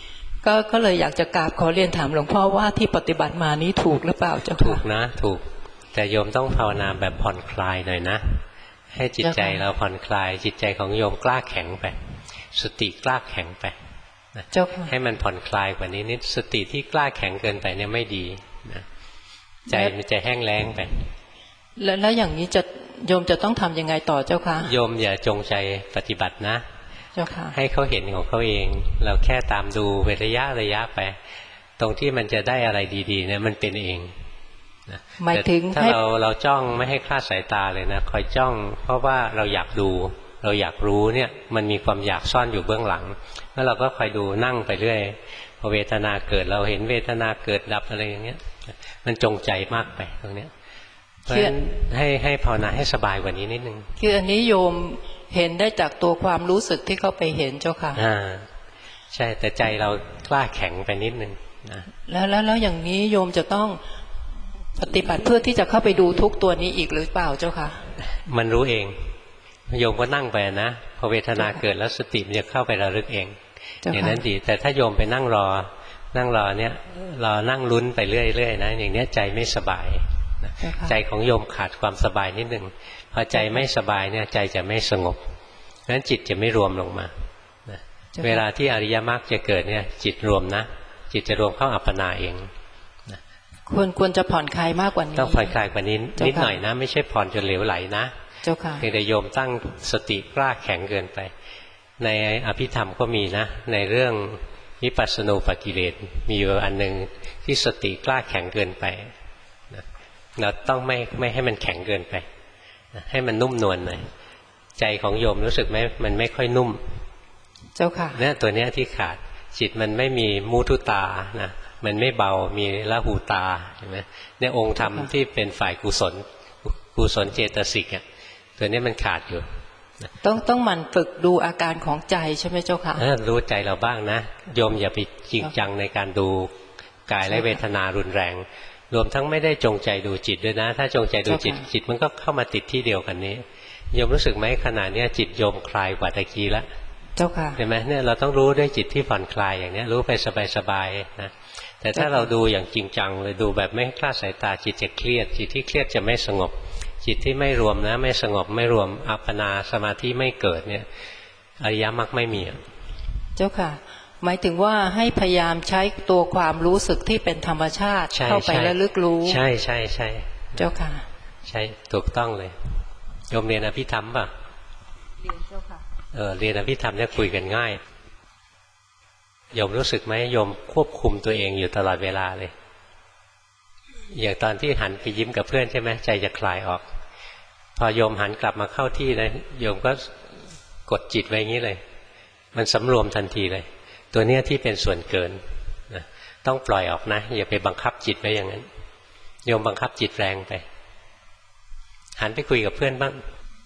Speaker 9: ก็เลยอยากจะกราบขอเรียนถามหลวงพ่อว่าที่ปฏิบัติมานี้ถูกหรือเปล่าเจ้าค่ะถูก
Speaker 1: นะถูกแต่โยมต้องภาวนาแบบผ่อนคลายหน่อยนะให้จิตใจเราผ่อนคลายจิตใจของโยมกล้าแข็งไปสติกล้าแข็งไปให้มันผ่อนคลายกว่านี้นิดสติที่กล้าแข็งเกินไปเนี่ยไม่ดีนะใจมันจะแห้งแล้งไป
Speaker 9: แล้วอย่างนี้โยมจะต้องทำยังไงต่อเจ้าคะ
Speaker 1: โยมอย่าจงใจปฏิบัตินะ
Speaker 9: เจ้าค่ะให้
Speaker 1: เขาเห็นของเขาเองเราแค่ตามดูเป็นระยะไปตรงที่มันจะได้อะไรดีๆเนี่ยมันเป็นเอง
Speaker 9: หมายถึง
Speaker 1: ถ้าเราจ้องไม่ให้คลาดสายตาเลยนะคอยจ้องเพราะว่าเราอยากดูเราอยากรู้เนี่ยมันมีความอยากซ่อนอยู่เบื้องหลังแล้วเราก็คอยดูนั่งไปเรื่อยพอเวทนาเกิดเราเห็นเวทนาเกิดดับอะไรอย่างเงี้ยมันจงใจมากไปตรงเนี้ยเพราะฉะนั้นให้ภาวนาให้สบายกว่านี้นิดนึง
Speaker 9: คืออันนี้โยมเห็นได้จากตัวความรู้สึกที่เขาไปเห็นเจ้าค่ะ
Speaker 1: ใช่แต่ใจเรากล้าแข็งไปนิดนึงนะ
Speaker 9: แล้วอย่างนี้โยมจะต้องปฏิบัติเพื่อที่จะเข้าไปดูทุกตัวนี้อีกหรือเปล่าเจ้าค่ะ
Speaker 1: มันรู้เองโยมก็นั่งไปนะพอเวทนาเกิดแล้วสติมันจะเข้าไประลึกเองอย่างนั้นดีแต่ถ้าโยมไปนั่งรอเนี่ยรอนั่งลุ้นไปเรื่อยๆนะอย่างนี้ใจไม่สบายใจของโยมขาดความสบายนิดนึงพอใจไม่สบายเนี่ยใจจะไม่สงบเพราะฉะนั้นจิตจะไม่รวมลงมาเวลาที่อริยมรรคจะเกิดเนี่ยจิตรวมนะจิตจะรวมเข้าอัปปนาเอง
Speaker 9: ควรจะผ่อนคลายมากกว่านี้
Speaker 1: ต้องผ่อนคลายกว่านี้นิดหน่อยนะไม่ใช่ผ่อนจนเหลวไหลนะ
Speaker 9: เจ้าค่ะ
Speaker 1: เพียงแต่โยมตั้งสติกล้าแข็งเกินไปในอภิธรรมก็มีนะในเรื่องวิปัสสนูปกิเลสมีอยู่อันหนึ่งที่สติกล้าแข็งเกินไปเราต้องไม่ให้มันแข็งเกินไปให้มันนุ่มนวลหน่อยใจของโยมรู้สึกไหมมันไม่ค่อยนุ่ม
Speaker 9: เจ้าค่ะ
Speaker 1: เนี่ยตัวเนี้ยที่ขาดจิตมันไม่มีมุทุตานะมันไม่เบามีละหูตาเห็นไหมเนี่ยองค์ธรรมที่เป็นฝ่ายกุศลเจตสิกอ่ะตัวนี้มันขาดอยู่
Speaker 9: ต้องหมั่นฝึกดูอาการของใจใช่ไหมเจ้าค่ะ
Speaker 1: รู้ใจเราบ้างนะโยมอย่าไปจริงจังในการดูกายและเวทนารุนแรงรวมทั้งไม่ได้จงใจดูจิตด้วยนะถ้าจงใจดูจิตมันก็เข้ามาติดที่เดียวกันนี้โยมรู้สึกไหมขณะนี้จิตโยมคลายกว่าตะกี้แล้ว
Speaker 9: เจ้าค่ะ
Speaker 1: เห็นไหมเนี่ยเราต้องรู้ด้วยจิตที่ผ่อนคลายอย่างนี้รู้ไปสบายๆนะแต่ถ้าเราดูอย่างจริงจังเลยดูแบบไม่คลาดสายตาจิตจะเครียดจิตที่เครียดจะไม่สงบจิตที่ไม่รวมนะไม่สงบไม่รวมอัปปนาสมาธิไม่เกิดเนี่ยอริยมรรคไม่มี
Speaker 9: เจ้าค่ะหมายถึงว่าให้พยายามใช้ตัวความรู้สึกที่เป็นธรรมชาติเข้าไประลึกรู้
Speaker 1: ใช่
Speaker 9: เจ้าค่ะ
Speaker 1: ใช่ถูกต้องเลยโยมเรียนอภิธรรมป่ะ
Speaker 9: เรียนเจ้าค่ะ
Speaker 1: เรียนอภิธรรมเนี่ยคุยกันง่ายโยมรู้สึกไหมโยมควบคุมตัวเองอยู่ตลอดเวลาเลยอย่างตอนที่หันไปยิ้มกับเพื่อนใช่ไหมใจจะคลายออกพอโยมหันกลับมาเข้าที่นะโยมก็กดจิตไว้อย่างนี้เลยมันสำรวมทันทีเลยตัวเนี้ยที่เป็นส่วนเกินนะต้องปล่อยออกนะอย่าไปบังคับจิตไว้อย่างนั้นโยมบังคับจิตแรงไปหันไปคุยกับเพื่อนบ้าง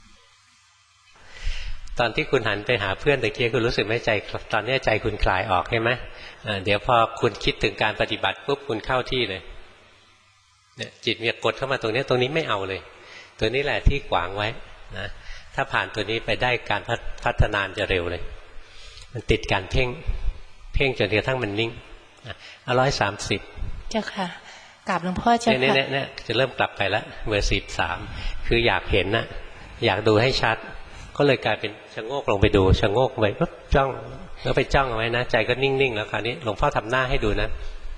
Speaker 1: ตอนที่คุณหันไปหาเพื่อนตะเกียคุณรู้สึกไหมใจตอนนี้ใจคุณคลายออกใช่ไหมเดี๋ยวพอคุณคิดถึงการปฏิบัติปุ๊บคุณเข้าที่เลยเนี่ยจิตเนี่ยกดเข้ามาตรงนี้ไม่เอาเลยตัวนี้แหละที่ขวางไว้นะถ้าผ่านตัวนี้ไปได้การพัฒนาจะเร็วเลยมันติดการเพ่งจนกระทั่งมันนิ่ง130
Speaker 5: เจ้าค่ะกราบหลวงพ่อเจ้าค่ะ
Speaker 1: เนี่ยจะเริ่มกลับไปแล้วเบอร์13คืออยากเห็นนะอยากดูให้ชัดก็เลยกลายเป็นชะโงกลงไปดูชะโงกไปปุ๊บจ้องแล้วไปจ้องเอาไว้นะใจก็นิ่งๆแล้วคราวนี้หลวงพ่อทำหน้าให้ดูนะ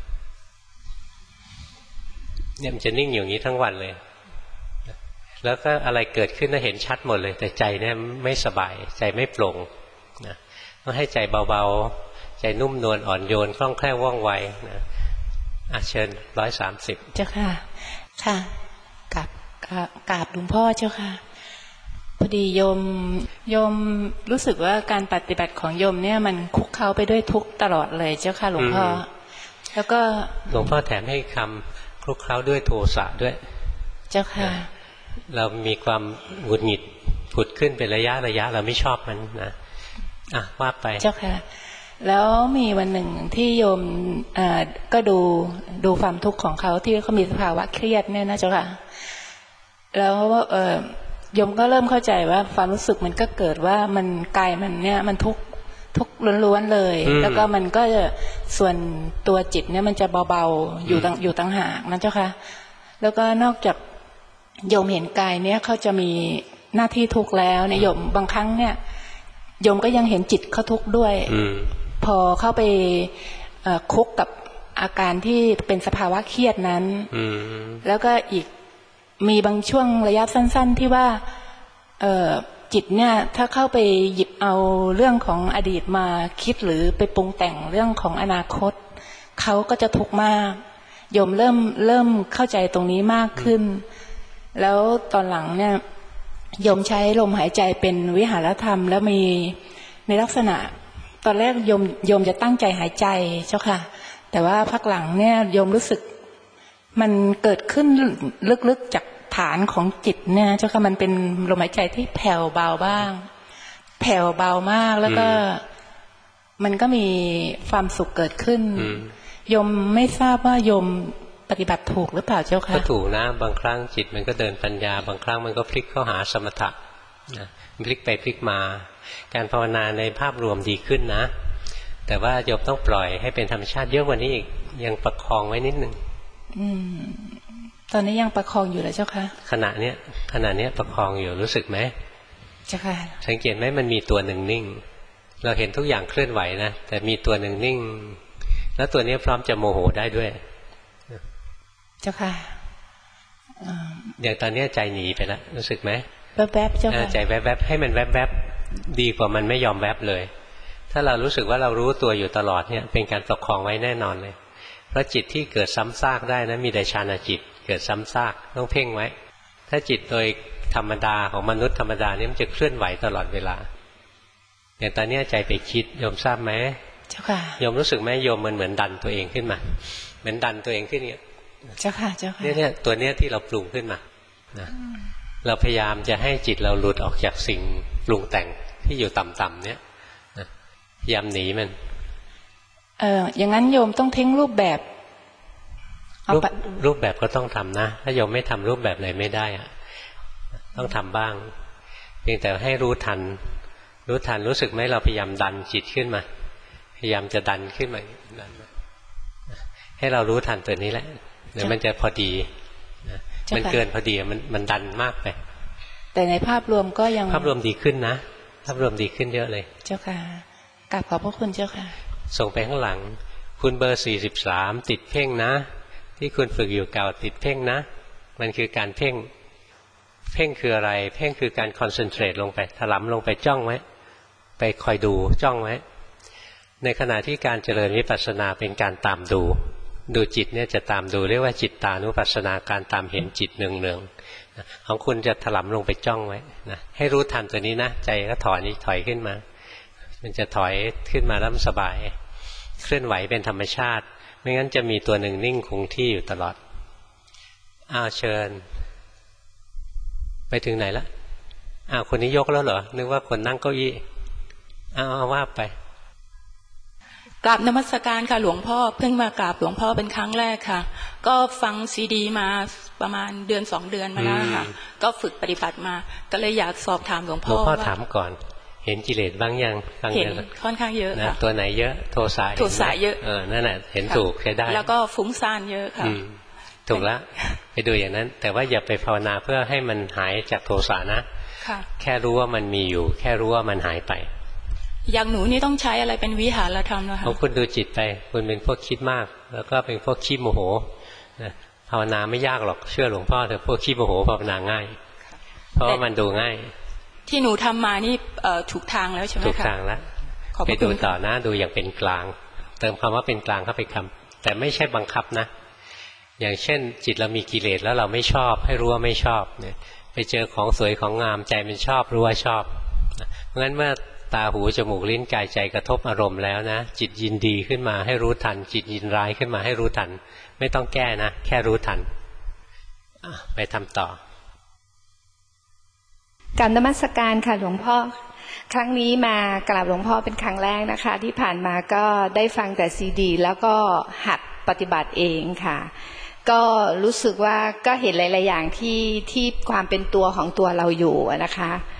Speaker 1: เนี่ยมันจะนิ่งอย่างนี้ทั้งวันเลยแล้วก็อะไรเกิดขึ้นน่ะเห็นชัดหมดเลยแต่ใจเนี่ยไม่สบายใจไม่โปร่งนะต้องให้ใจเบาๆใจนุ่มนวลอ่อนโยนคล่องแคล่วว่องไวนะเชิญ130
Speaker 5: เจ้าค่ะค่ะกราบหลวงพ่อเจ้าค่ะพอดีโยมรู้สึกว่าการปฏิบัติของโยมเนี่ยมันคุกเข้าไปด้วยทุกข์ตลอดเลยเจ้าค่ะหลวงพ่อแล้วก็
Speaker 1: หลวงพ่อแถมให้คำคลุกเคล้าด้วยโทสะด้วย
Speaker 5: เจ้าค่ะ
Speaker 1: เรามีความหงุดหงิดผุดขึ้นเป็นระยะเราไม่ชอบมันนะว่าไป
Speaker 5: เจ้าค่ะแล้วมีวันหนึ่งที่โยมก็ดูความทุกข์ของเขาที่เขามีสภาวะเครียดเนี่ยนะเจ้าค่ะแล้วโยมก็เริ่มเข้าใจว่าความรู้สึกมันก็เกิดว่ามันกายมันเนี่ยมันทุกทุกข์ล้วนๆเลยแล้วก็มันก็ส่วนตัวจิตเนี่ยมันจะเบาๆอยู่ต่างหากนะเจ้าค่ะแล้วก็นอกจากโยมเห็นกายเนี่ยเขาจะมีหน้าที่ทุกข์แล้วในโยมบางครั้งเนี่ยโยมก็ยังเห็นจิตเขาทุกข์ด้วยพอเข้าไปคุกกับอาการที่เป็นสภาวะเครียดนั้นแล้วก็อีกมีบางช่วงระยะสั้นๆที่ว่าจิตเนี่ยถ้าเข้าไปหยิบเอาเรื่องของอดีตมาคิดหรือไปปรุงแต่งเรื่องของอนาคตเขาก็จะทุกข์มากโยมเริ่มเข้าใจตรงนี้มากขึ้นแล้วตอนหลังเนี่ยโยมใช้ลมหายใจเป็นวิหารธรรมแล้วมีในลักษณะตอนแรกโยมจะตั้งใจหายใจเจ้าค่ะแต่ว่าพักหลังเนี่ยโยมรู้สึกมันเกิดขึ้นลึกๆจากฐานของจิตเนี่ยเจ้าค่ะมันเป็นลมหายใจที่แผ่วเบาบ้างแผ่วเบามากแล้วก็มันก็มีความสุขเกิดขึ้นโยมไม่ทราบว่าโยมปฏิบัติถูกหรือเปล่าเจ้าค่ะก็ถูกนะบางครั้งจิตมันก็เดินปัญญาบางครั้งมันก็พลิกเข้าหาสมถะนะพลิกไปพลิกมาการภาวนาในภาพรวมดีขึ้นนะแต่ว่าโยมต้องปล่อยให้เป็นธรรมชาติเยอะกว่านี้อีกยังประคองไว้นิดนึงตอนนี้ยังประคองอยู่เหรอเจ้าค่ะขณะเนี้ยประคองอยู่รู้สึกไหมเจ้าค่ะสังเกตไหมมันมีตัวหนึ่งนิ่งเราเห็นทุกอย่างเคลื่อนไหวนะแต่มีตัวหนึ่งนิ่งแล้วตัวนี้พร้อมจะโมโหได้ด้วยเจ้าค่ะอย่างตอนนี้ใจหนีไปแล้วรู้สึกไหมแวบๆเจ้าค่ะใจแวบๆให้มันแวบๆดีกว่ามันไม่ยอมแวบเลยถ้าเรารู้สึกว่าเรารู้ตัวอยู่ตลอดเนี่ยเป็นการประคองไว้แน่นอนเลยเพราะจิตที่เกิดซ้ำซากได้นะมีแต่ฌานจิตเกิดซ้ำซากต้องเพ่งไว้ถ้าจิตโดยธรรมดาของมนุษย์ธรรมดาเนี่ยมันจะเคลื่อนไหวตลอดเวลาอย่างตอนนี้ใจไปคิดโยมทราบไหมเจ้าค่ะโยมรู้สึกไหมโยมมันเหมือนดันตัวเองขึ้นมาเหมือนดันตัวเองขึ้นเนี่ยเจ้าค่ะเจ้าค่ะเนี่ยตัวเนี้ยที่เราปรุงขึ้นมานะเราพยายามจะให้จิตเราหลุดออกจากสิ่งปรุงแต่งที่อยู่ต่ำๆเนี่ยพยายามหนีมันอย่างนั้นโยมต้องทิ้งรูปแบบรูปแบบก็ต้องทำนะถ้าโยมไม่ทำรูปแบบไหนไม่ได้อะต้องทำบ้างเพียงแต่ให้รู้ทันรู้สึกไหมเราพยายามดันจิตขึ้นมาพยายามจะดันขึ้นมาให้เรารู้ทันตัวนี้แหละเดี๋ยวมันจะพอดีมันเกินพอดีมันดันมากไปแต่ในภาพรวมก็ยังภาพรวมดีขึ้นนะภาพรวมดีขึ้นเยอะเลยเจ้าค่ะกราบขอบพระคุณเจ้าค่ะส่งไปข้างหลังคุณเบอร์43ติดเพ่งนะที่คุณฝึกอยู่เก่าติดเพ่งนะมันคือการเพ่งคืออะไรเพ่งคือการคอนเซนเทรตลงไปถลำลงไปจ้องไว้ไปคอยดูจ้องไว้ในขณะที่การเจริญวิปัสสนาเป็นการตามดูจิตเนี่ยจะตามดูเรียกว่าจิตตานุปัสสนาการตามเห็นจิตเนืองๆของคุณจะถลำลงไปจ้องไว้นะให้รู้ทันตัวนี้นะใจก็ถอยขึ้นมามันจะถอยขึ้นมาแล้วสบายเคลื่อนไหวเป็นธรรมชาติไม่งั้นจะมีตัวหนึ่งนิ่งคงที่อยู่ตลอดเชิญไปถึงไหนละคนนี้ยกแล้วเหรอนึกว่าคนนั่งเก้าอี้ว่าไปกราบนมัสการค่ะหลวงพ่อเพิ่งมากราบหลวงพ่อเป็นครั้งแรกค่ะก็ฟังซีดีมาประมาณเดือน2 เดือนมาแล้วค่ะก็ฝึกปฏิบัติมาก็เลยอยากสอบถามหลวงพ่อถามก่อนเห็นกิเลสบ้างยังเห็นค่อนข้างเยอะค่ะตัวไหนเยอะโทสะเยอะนั่นแหละเห็นถูกใช้ได้แล้วก็ฟุ้งซ่านเยอะค่ะถูกแล้วไปดูอย่างนั้นแต่ว่าอย่าไปภาวนาเพื่อให้มันหายจากโทสะนะแค่รู้ว่ามันมีอยู่แค่รู้ว่ามันหายไปอย่างหนูนี่ต้องใช้อะไรเป็นวิหารธรรมนะคะคุณดูจิตไปคุณเป็นพวกคิดมากแล้วก็เป็นพวกขี้โมโหนะภาวนาไม่ยากหรอกเชื่อหลวงพ่อแต่พวกขี้โมโหภาวนาง่ายเพราะว่ามันดูง่ายที่หนูทำมานี่ถูกทางแล้วใช่ไหมคะถูกทางแล้วไปดูต่อนะดูอย่างเป็นกลางเติมคำว่าเป็นกลางเข้าไปคำแต่ไม่ใช่บังคับนะอย่างเช่นจิตเรามีกิเลสแล้วเราไม่ชอบให้รู้ว่าไม่ชอบเนี่ยไปเจอของสวยของงามใจมันชอบรู้ว่าชอบเพราะฉะนั้นเมื่อตาหูจมูกลิ้นกายใจกระทบอารมณ์แล้วนะจิตยินดีขึ้นมาให้รู้ทันจิตยินร้ายขึ้นมาให้รู้ทันไม่ต้องแก้นะแค่รู้ทันไปทำต่อกราบนมัสการค่ะหลวงพ่อครั้งนี้มากราบหลวงพ่อเป็นครั้งแรกนะคะที่ผ่านมาก็ได้ฟังแต่ซีดีแล้วก็หัดปฏิบัติเองค่ะก็รู้สึกว่าก็เห็นหลายๆอย่างที่ความเป็นตัวของตัวเราอยู่นะคะ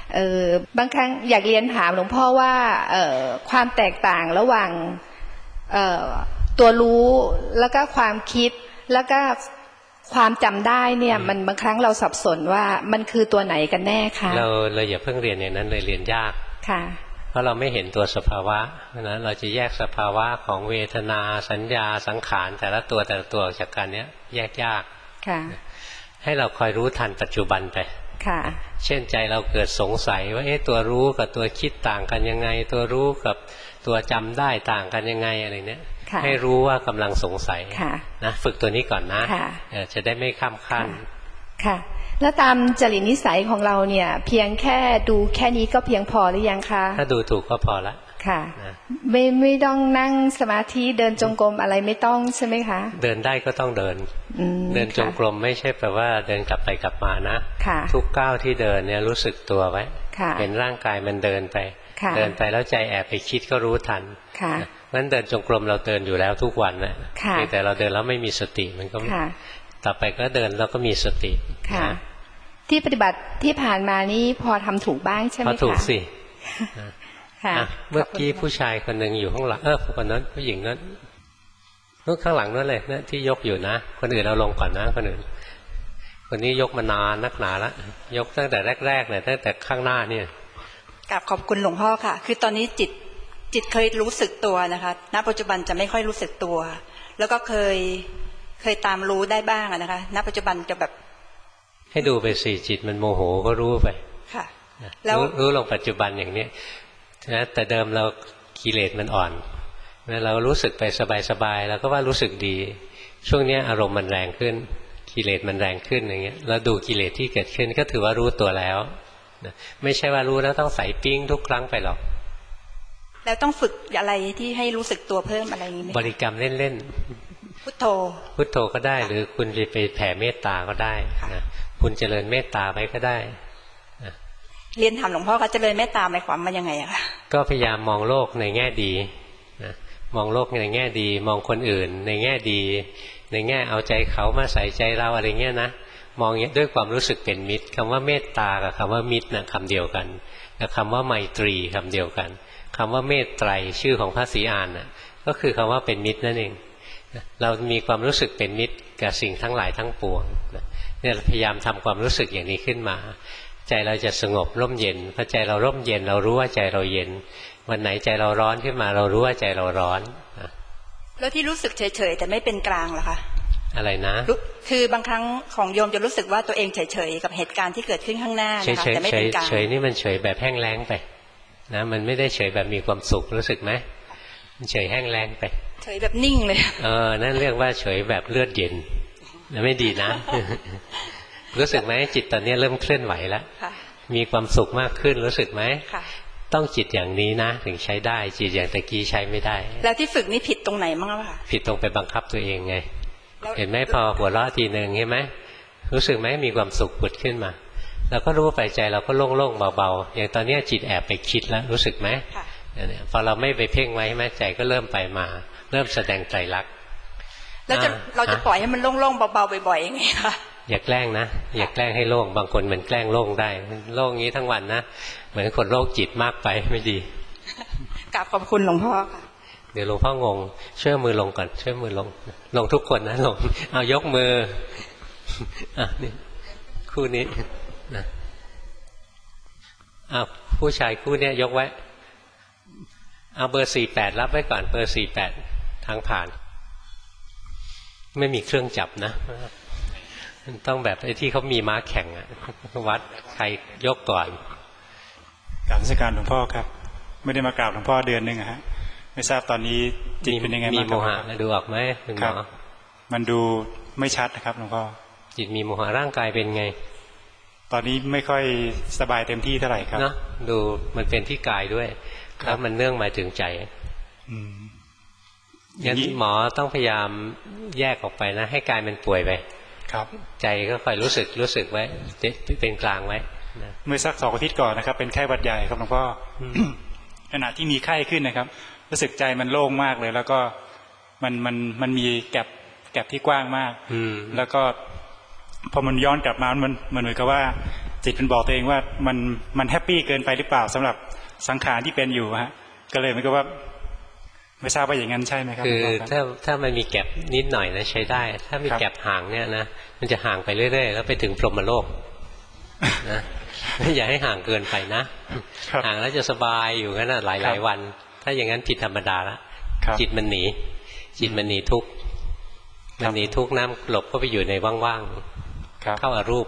Speaker 10: บางครั้งอยากเรียนถามหลวงพ่อว่าความแตกต่างระหว่างตัวรู้แล้วก็ความคิดแล้วก็ความจำได้เนี่ยมันบางครั้งเราสับสนว่ามันคือตัวไหนกันแน่คะ
Speaker 1: เราอย่าเพิ่งเรียนอย่างนั้นเลยเรียนยาก
Speaker 10: ค่ะ
Speaker 1: เพราะเราไม่เห็นตัวสภาวะนะเราจะแยกสภาวะของเวทนาสัญญาสังขารแต่ละตัวออกจากกันเนี้ยแยกยาก
Speaker 10: ค่ะ
Speaker 1: ให้เราคอยรู้ทันปัจจุบันไป
Speaker 10: ค่ะ
Speaker 1: เช่นใจเราเกิดสงสัยว่าตัวรู้กับตัวคิดต่างกันยังไงตัวรู้กับตัวจำได้ต่างกันยังไงอะไรเนี้ยให้รู้ว่ากำลังสงสัยนะฝึกตัวนี้ก่อนนะจะได้ไม่ข้ามขั้น
Speaker 10: ค่ะแล้วตามจริตนิสัยของเราเนี่ยเพียงแค่ดูแค่นี้ก็เพียงพอหรือยังคะ
Speaker 1: ถ้าดูถูกก็พอละ
Speaker 10: ค่ะไม่ต้องนั่งสมาธิเดินจงกรมอะไรไม่ต้องใช่ไหมคะ
Speaker 1: เดินได้ก็ต้องเดินจงกรมไม่ใช่แปลว่าเดินกลับไปกลับมานะทุกก้าวที่เดินเนี่ยรู้สึกตัวไว้เห็นร่างกายมันเดินไปแล้วใจแอบไปคิดก็รู้ทันงั้นเดินจงกรมเราเดินอยู่แล้วทุกวันนะแต่เราเดินแล้วไม่มีสติมันก็ต่อไปก็เดินแล้วก็มีสติ
Speaker 10: ที่ปฏิบัติที่ผ่านมานี้พอทำถูกบ้างใช่ไหมคะ
Speaker 1: พอถูกสิเมื่อกี้ผู้ชายคนหนึ่งอยู่ข้างหลังคนนั้นผู้หญิงนั้นนู้นข้างหลังนั่นเลยนะที่ยกอยู่นะคนอื่นเราลงก่อนนะคนอื่นคนนี้ยกมานานนักหนาแล้วยกตั้งแต่แรกๆเลยตั้งแต่ข้างหน้าเนี่ย
Speaker 11: กราบขอบคุณหลวงพ่อค่ะคือตอนนี้จิตเคยรู้สึกตัวนะคะณปัจจุบันจะไม่ค่อยรู้สึกตัวแล้วก็เคยตามรู้ได้บ้างนะคะณปัจจุบันจะแบบ
Speaker 1: ให้ดูไปสิจิตมันโมโหก็รู้ไป
Speaker 11: ค่ะ
Speaker 1: แล้วรู้ลงปัจจุบันอย่างนี้นะแต่เดิมเรากิเลสมันอ่อนเรารู้สึกไปสบายๆแล้วก็ว่ารู้สึกดีช่วงนี้อารมณ์มันแรงขึ้นกิเลสมันแรงขึ้นอย่างเงี้ยเราดูกิเลสที่เกิดขึ้นก็ถือว่ารู้ตัวแล้วไม่ใช่ว่ารู้แล้วต้องใส่ปิ้งทุกครั้งไปหรอก
Speaker 11: แล้วต้องฝึกอะไรที่ให้รู้สึกตัวเพิ่มอะไรนี้ไหม
Speaker 1: บริกรรมเล่น
Speaker 11: ๆพุทโธ
Speaker 1: ก็ได้หรือคุณจะไปแผ่เมตตาก็ได้นะคุณเจริญเมตตาไว้ก็ได้
Speaker 11: เรียนถามหลวงพ่อคะเจริญเมตตาหมายความว่ายังไงอะคะ
Speaker 1: ก็พยายามมองโลกในแง่ดีนะมองโลกในแง่ดีมองคนอื่นในแง่ดีในแง่เอาใจเขามาใส่ใจเราอะไรเงี้ยนะมองด้วยความรู้สึกเป็นมิตรคำว่าเมตตากับคำว่ามิตรนะคำเดียวกันกับคำว่าไมตรีคำเดียวกันคำว่าเมตไตรชื่อของพระศรีอานน่ะก็คือคำว่าเป็นมิตรนั่นเองเรามีความรู้สึกเป็นมิตรกับสิ่งทั้งหลายทั้งปวงเนี่ยพยายามทำความรู้สึกอย่างนี้ขึ้นมาใจเราจะสงบร่มเย็นพอใจเราร่มเย็นเรารู้ว่าใจเราเย็นวันไหนใจเราร้อนขึ้นมาเรารู้ว่าใจเราร้อน
Speaker 11: แล้วที่รู้สึกเฉยๆแต่ไม่เป็นกลางเหรอคะ
Speaker 1: อะไรนะ
Speaker 11: คือบางครั้งของโยมจะรู้สึกว่าตัวเองเฉยๆกับเหตุการณ์ที่เกิดขึ้นข้างหน้านะคะแต่ไม่เป็นกลาง
Speaker 1: เฉยนี่มันเฉยแบบแห้งแล้งไปนะมันไม่ได้เฉยแบบมีความสุขรู้สึกไหมมันเฉยแห้งแล้งไป
Speaker 11: เฉยแบบนิ่งเลย
Speaker 1: นั่นเรียกว่าเฉยแบบเลือดเย็นไม่ดีนะรู้สึกไหมจิตตอนนี้เริ่มเคลื่อนไหวแล้วมีความสุขมากขึ้นรู้สึกไหมต้องจิตอย่างนี้นะถึงใช้ได้จิตอย่างตะกี้ใช้ไม่ได้
Speaker 11: แล้วที่ฝึกนี่ผิดตรงไหนมั้งคะ
Speaker 1: ผิดตรงไปบังคับตัวเองไงเห็นไหมพอหัวเราะทีนึงเห็นไหมรู้สึกไหมมีความสุขผุดขึ้นมาเราก็รู้ไปใจเราก็โล่งๆเบาๆอย่างตอนนี้จิตแอบไปคิดแล้วรู้สึกไหมพอเราไม่ไปเพ่งไว้ไหมใจก็เริ่มไปมาเริ่มแสดงใจรัก
Speaker 11: แล้วเราจะปล่อยให้มันโล่งๆเบาๆบ่อยๆยังไงคะ
Speaker 1: อย่าแกล้งนะอย่าแกล้งให้โล่งบางคนมันแกล้งโล่งได้โล่งงี้ทั้งวันนะเหมือนคนโรคจิตมากไปไม่ดี
Speaker 11: กราบขอบคุณหลวงพ่อค่ะ
Speaker 1: เดี๋ยวหลวงพ่องงช่วยมือลงก่อนช่วยมือลงทุกคนนะลงเอายกมือนี่คู่นี้นะผู้ชายคู่นี้ยกไว้เอาเบอร์48รับไว้ก่อนเบอร์48ทางผ่านไม่มีเครื่องจับนะต้องแบบไอ้ที่เขามีม้าแข่งวัดใครยกก่อน
Speaker 12: กราบนมัสการหลวงพ่อครับไม่ได้มากราบหลวงพ่อเดือนนึงฮะไม่ทราบตอนนี้จิตเป็นยังไงบ้าง
Speaker 1: มีโมหะดูออกไหมคุณหมอ
Speaker 12: มันดูไม่ชัดนะครับหลวงพ่อ
Speaker 1: จิตมีโมหะร่างกายเป็นไง
Speaker 12: ตอนนี้ไม่ค่อยสบายเต็มที่เท่าไหร่ครับ
Speaker 1: เนาะดูมันเป็นที่กายด้วยแล้วมันเนื่องมาถึงใจงั้นหมอต้องพยายามแยกออกไปนะให้กายมันป่วยไป
Speaker 12: ครับ
Speaker 1: ใจก็คอยรู้สึกไว้เป็นกลางไว้
Speaker 12: เมื่อสัก2 อาทิตย์ก่อนนะครับเป็นไข้หวัดใหญ่ครับหลวงพ่อขณะที่มีไข้ขึ้นนะครับรู้สึกใจมันโล่งมากเลยแล้วก็มันมีแก็บที่กว้างมากแล้วก็พอมันย้อนกลับมามันเหมือนกับว่าจิตมันบอกตัวเองว่ามันแฮปปี้เกินไปหรือเปล่าสำหรับสังขารที่เป็นอยู่ฮะก็เลยมันก็ว่าไม่ทราบว่าอย่างนั้นใช่ไหมครับ
Speaker 1: คือถ้ามันมีแก็บนิดหน่อยนะใช้ได้ถ้ามีแก็บห่างเนี่ยนะมันจะห่างไปเรื่อยๆแล้วไปถึงพรหมโลกนะอย่าให้ห่างเกินไปนะห่างแล้วจะสบายอยู่งั้นหลายๆวันถ้าอย่างนั้นผิดธรรมดาละจิตมันหนีทุกข์มันหนีทุกข์น้ำหลบก็ไปอยู่ในว่างๆเข้าอารูป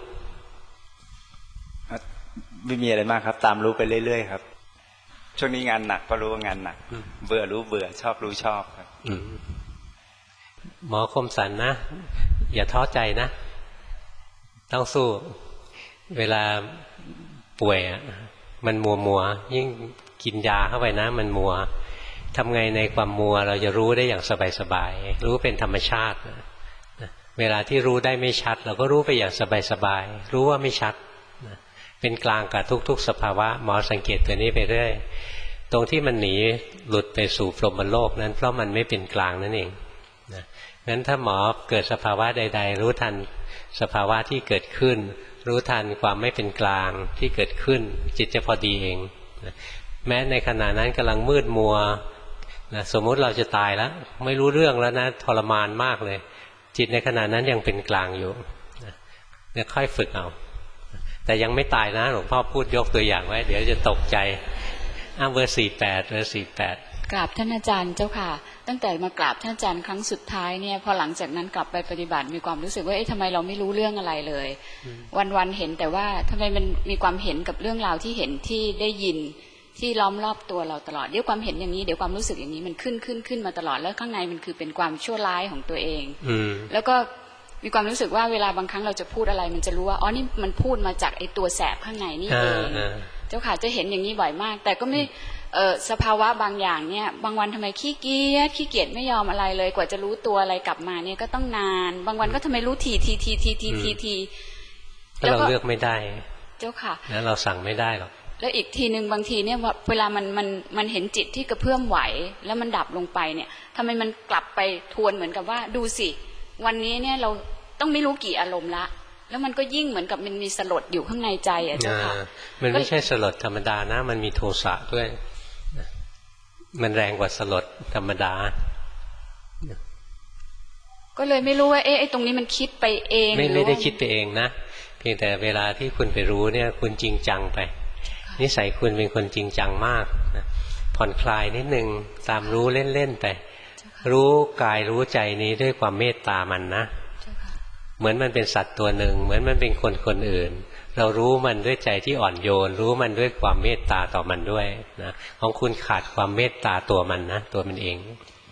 Speaker 13: ไม่มีอะไรมากครับตามรู้ไปเรื่อยๆครับช่วงนี้งานหนักก็รู้ว่างานหนักเบื่อรู้เบื่อชอบรู้ชอบครับ
Speaker 1: หมอคมสันนะอย่าท้อใจนะต้องสู้เวลาป่วยมันมัวยิ่งกินยาเข้าไปนะมันมัวทำไงในความมัวเราจะรู้ได้อย่างสบายๆรู้เป็นธรรมชาติเวลาที่รู้ได้ไม่ชัดเราก็รู้ไปอย่างสบายๆรู้ว่าไม่ชัดเป็นกลางกับทุกๆสภาวะหมอสังเกตตัวนี้ไปเรื่อยตรงที่มันหนีหลุดไปสู่พรหมโลกนั้นเพราะมันไม่เป็นกลางนั่นเองนะงั้นถ้าหมอเกิดสภาวะใดๆรู้ทันสภาวะที่เกิดขึ้นรู้ทันความไม่เป็นกลางที่เกิดขึ้นจิตจะพอดีเองนะแม้ในขณะนั้นกำลังมืดมัวนะสมมุติเราจะตายแล้วไม่รู้เรื่องแล้วนะทรมานมากเลยจิตในขณะนั้นยังเป็นกลางอยู่นะเนี่ยค่อยฝึกเอาแต่ยังไม่ตายนะหลวงพ่อพูดยกตัวอย่างไว้เดี๋ยวจะตกใจเบอร์48ก
Speaker 14: ราบท่านอาจารย์เจ้าค่ะตั้งแต่มากราบท่านอาจารย์ครั้งสุดท้ายเนี่ยพอหลังจากนั้นกลับไปปฏิบัติมีความรู้สึกว่าทำไมเราไม่รู้เรื่องอะไรเลยวันๆเห็นแต่ว่าทำไมมันมีความเห็นกับเรื่องราวที่เห็นที่ได้ยินที่ล้อมรอบตัวเราตลอดเดี๋ยวความเห็นอย่างนี้เดี๋ยวความรู้สึกอย่างนี้มันขึ้นมาตลอดแล้วข้างในมันคือเป็นความชั่วร้ายของตัวเองแล้วก็มีความรู้สึกว่าเวลาบางครั้งเราจะพูดอะไรมันจะรู้ว่าอ๋อนี่มันพูดมาจากไอ้ตัวแสบข้างในนี่เองเจ้าค่ะจะเห็นอย่างนี้บ่อยมากแต่ก็ไม่สภาวะบางอย่างเนี่ยบางวันทำไมขี้เกียจไม่ยอมอะไรเลยกว่าจะรู้ตัวอะไรกลับมาเนี่ยก็ต้องนานบางวันก็ทำไมรู้ที
Speaker 1: แล้วเราเลือกไม่ได้
Speaker 14: เจ้าค่ะ
Speaker 1: แล้วเราสั่งไม่ได้หรอก
Speaker 14: แล้วอีกทีนึงบางทีเนี่ยเวลามันเห็นจิตที่กระเพื่อมไหวแล้วมันดับลงไปเนี่ยทำไมมันกลับไปทวนเหมือนกับว่าดูสิวันนี้เนี่ยเราต้องไม่รู้กี่อารมณ์ละแล้วมันก็ยิ่งเหมือนกับมันมีสลดอยู่ข้างในใจอ่ะเจ้าค่ะ
Speaker 1: มันไม่ใช่สลดธรรมดานะมันมีโทสะด้วยมันแรงกว่าสลดธรรมดา
Speaker 14: ก็เลยไม่รู้ว่าไอ้ตรงนี้มันคิดไปเอง
Speaker 1: ไม่ได้คิดไปเองนะเพียงแต่เวลาที่คุณไปรู้เนี่ยคุณจริงจังไปนิสัยคุณเป็นคนจริงจังมากนะผ่อนคลายนิดนึงตามรู้เล่นๆไปรู้กายรู้ใจนี้ด้วยความเมตตามันนะเหมือนมันเป็นสัตว์ตัวหนึ่งเหมือนมันเป็นคนอื่นเรารู้มันด้วยใจที่อ่อนโยนรู้มันด้วยความเมตตาต่อมันด้วยนะของคุณขาดความเมตตาตัวมันนะตัวมันเอง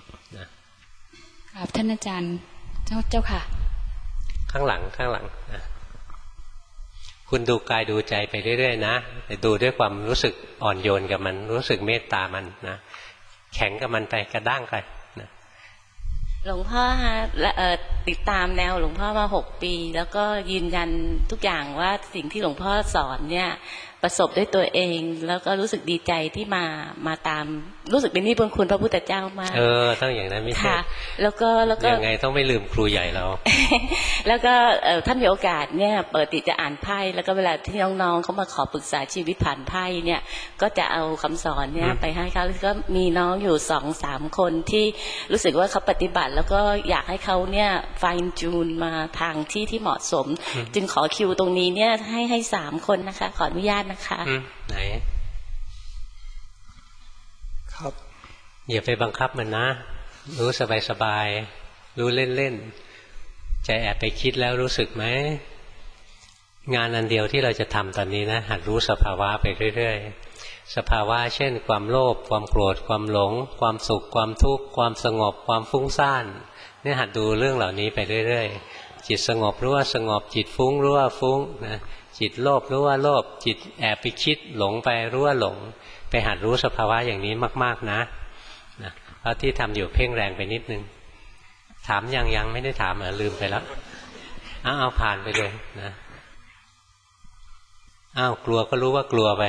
Speaker 14: นะครับท่านอาจารย์เจ้าค่ะ
Speaker 1: ข้างหลังนะคุณดูกายดูใจไปเรื่อยๆนะแต่ดูด้วยความรู้สึกอ่อนโยนกับมันรู้สึกเมตตามันนะแข็งกับมันไปกระด้างไปนะ
Speaker 15: หลวงพ่อฮะติดตามแนวหลวงพ่อมา6 ปีแล้วก็ยืนยันทุกอย่างว่าสิ่งที่หลวงพ่อสอนเนี่ยประสบด้วยตัวเองแล้วก็รู้สึกดีใจที่มาตามรู้สึกเป็นหนี้บุญคุณพระพุทธเจ้ามาก
Speaker 1: ต้องอย่างนั้นไม่ใช่
Speaker 15: แล้วก็
Speaker 1: ยังไงต้องไม่ลืมครูใหญ่เรา
Speaker 15: แล้วก็ท่านมีโอกาสเนี่ยเปิดติจะอ่านไพ่แล้วก็เวลาที่น้องๆเขามาขอปรึกษาชีวิตผ่านไพ่เนี่ยก็จะเอาคำสอนเนี่ยไปให้เขาแล้วก็มีน้องอยู่2-3 คนที่รู้สึกว่าเขาปฏิบัติแล้วก็อยากให้เขาเนี่ยไฟน์จูนมาทางที่เหมาะสมจึงขอคิวตรงนี้เนี่ยให้3 คนนะคะขออนุญาตนะคะ
Speaker 1: ไหนครับอย่าไปบังคับมันนะรู้สบายๆรู้เล่นๆใจแอบไปคิดแล้วรู้สึกไหมงานอันเดียวที่เราจะทำตอนนี้นะหัดรู้สภาวะไปเรื่อยๆสภาวะเช่นความโลภความโกรธความหลงความสุขความทุกข์ความสงบความฟุ้งซ่านเนี่ยหัดดูเรื่องเหล่านี้ไปเรื่อยๆจิตสงบรู้ว่าสงบจิตฟุ้งรู้ว่าฟุ้งนะจิตโลภรู้ว่าโลภจิตแอบไปคิดหลงไปรู้ว่าหลงไปหัดรู้สภาวะอย่างนี้มากๆนะเพราะที่ทำอยู่เพ่งแรงไปนิดนึงถามยังไม่ได้ถามลืมไปแล้วเอาผ่านไปเลยนะกลัวก็รู้ว่ากลัวไป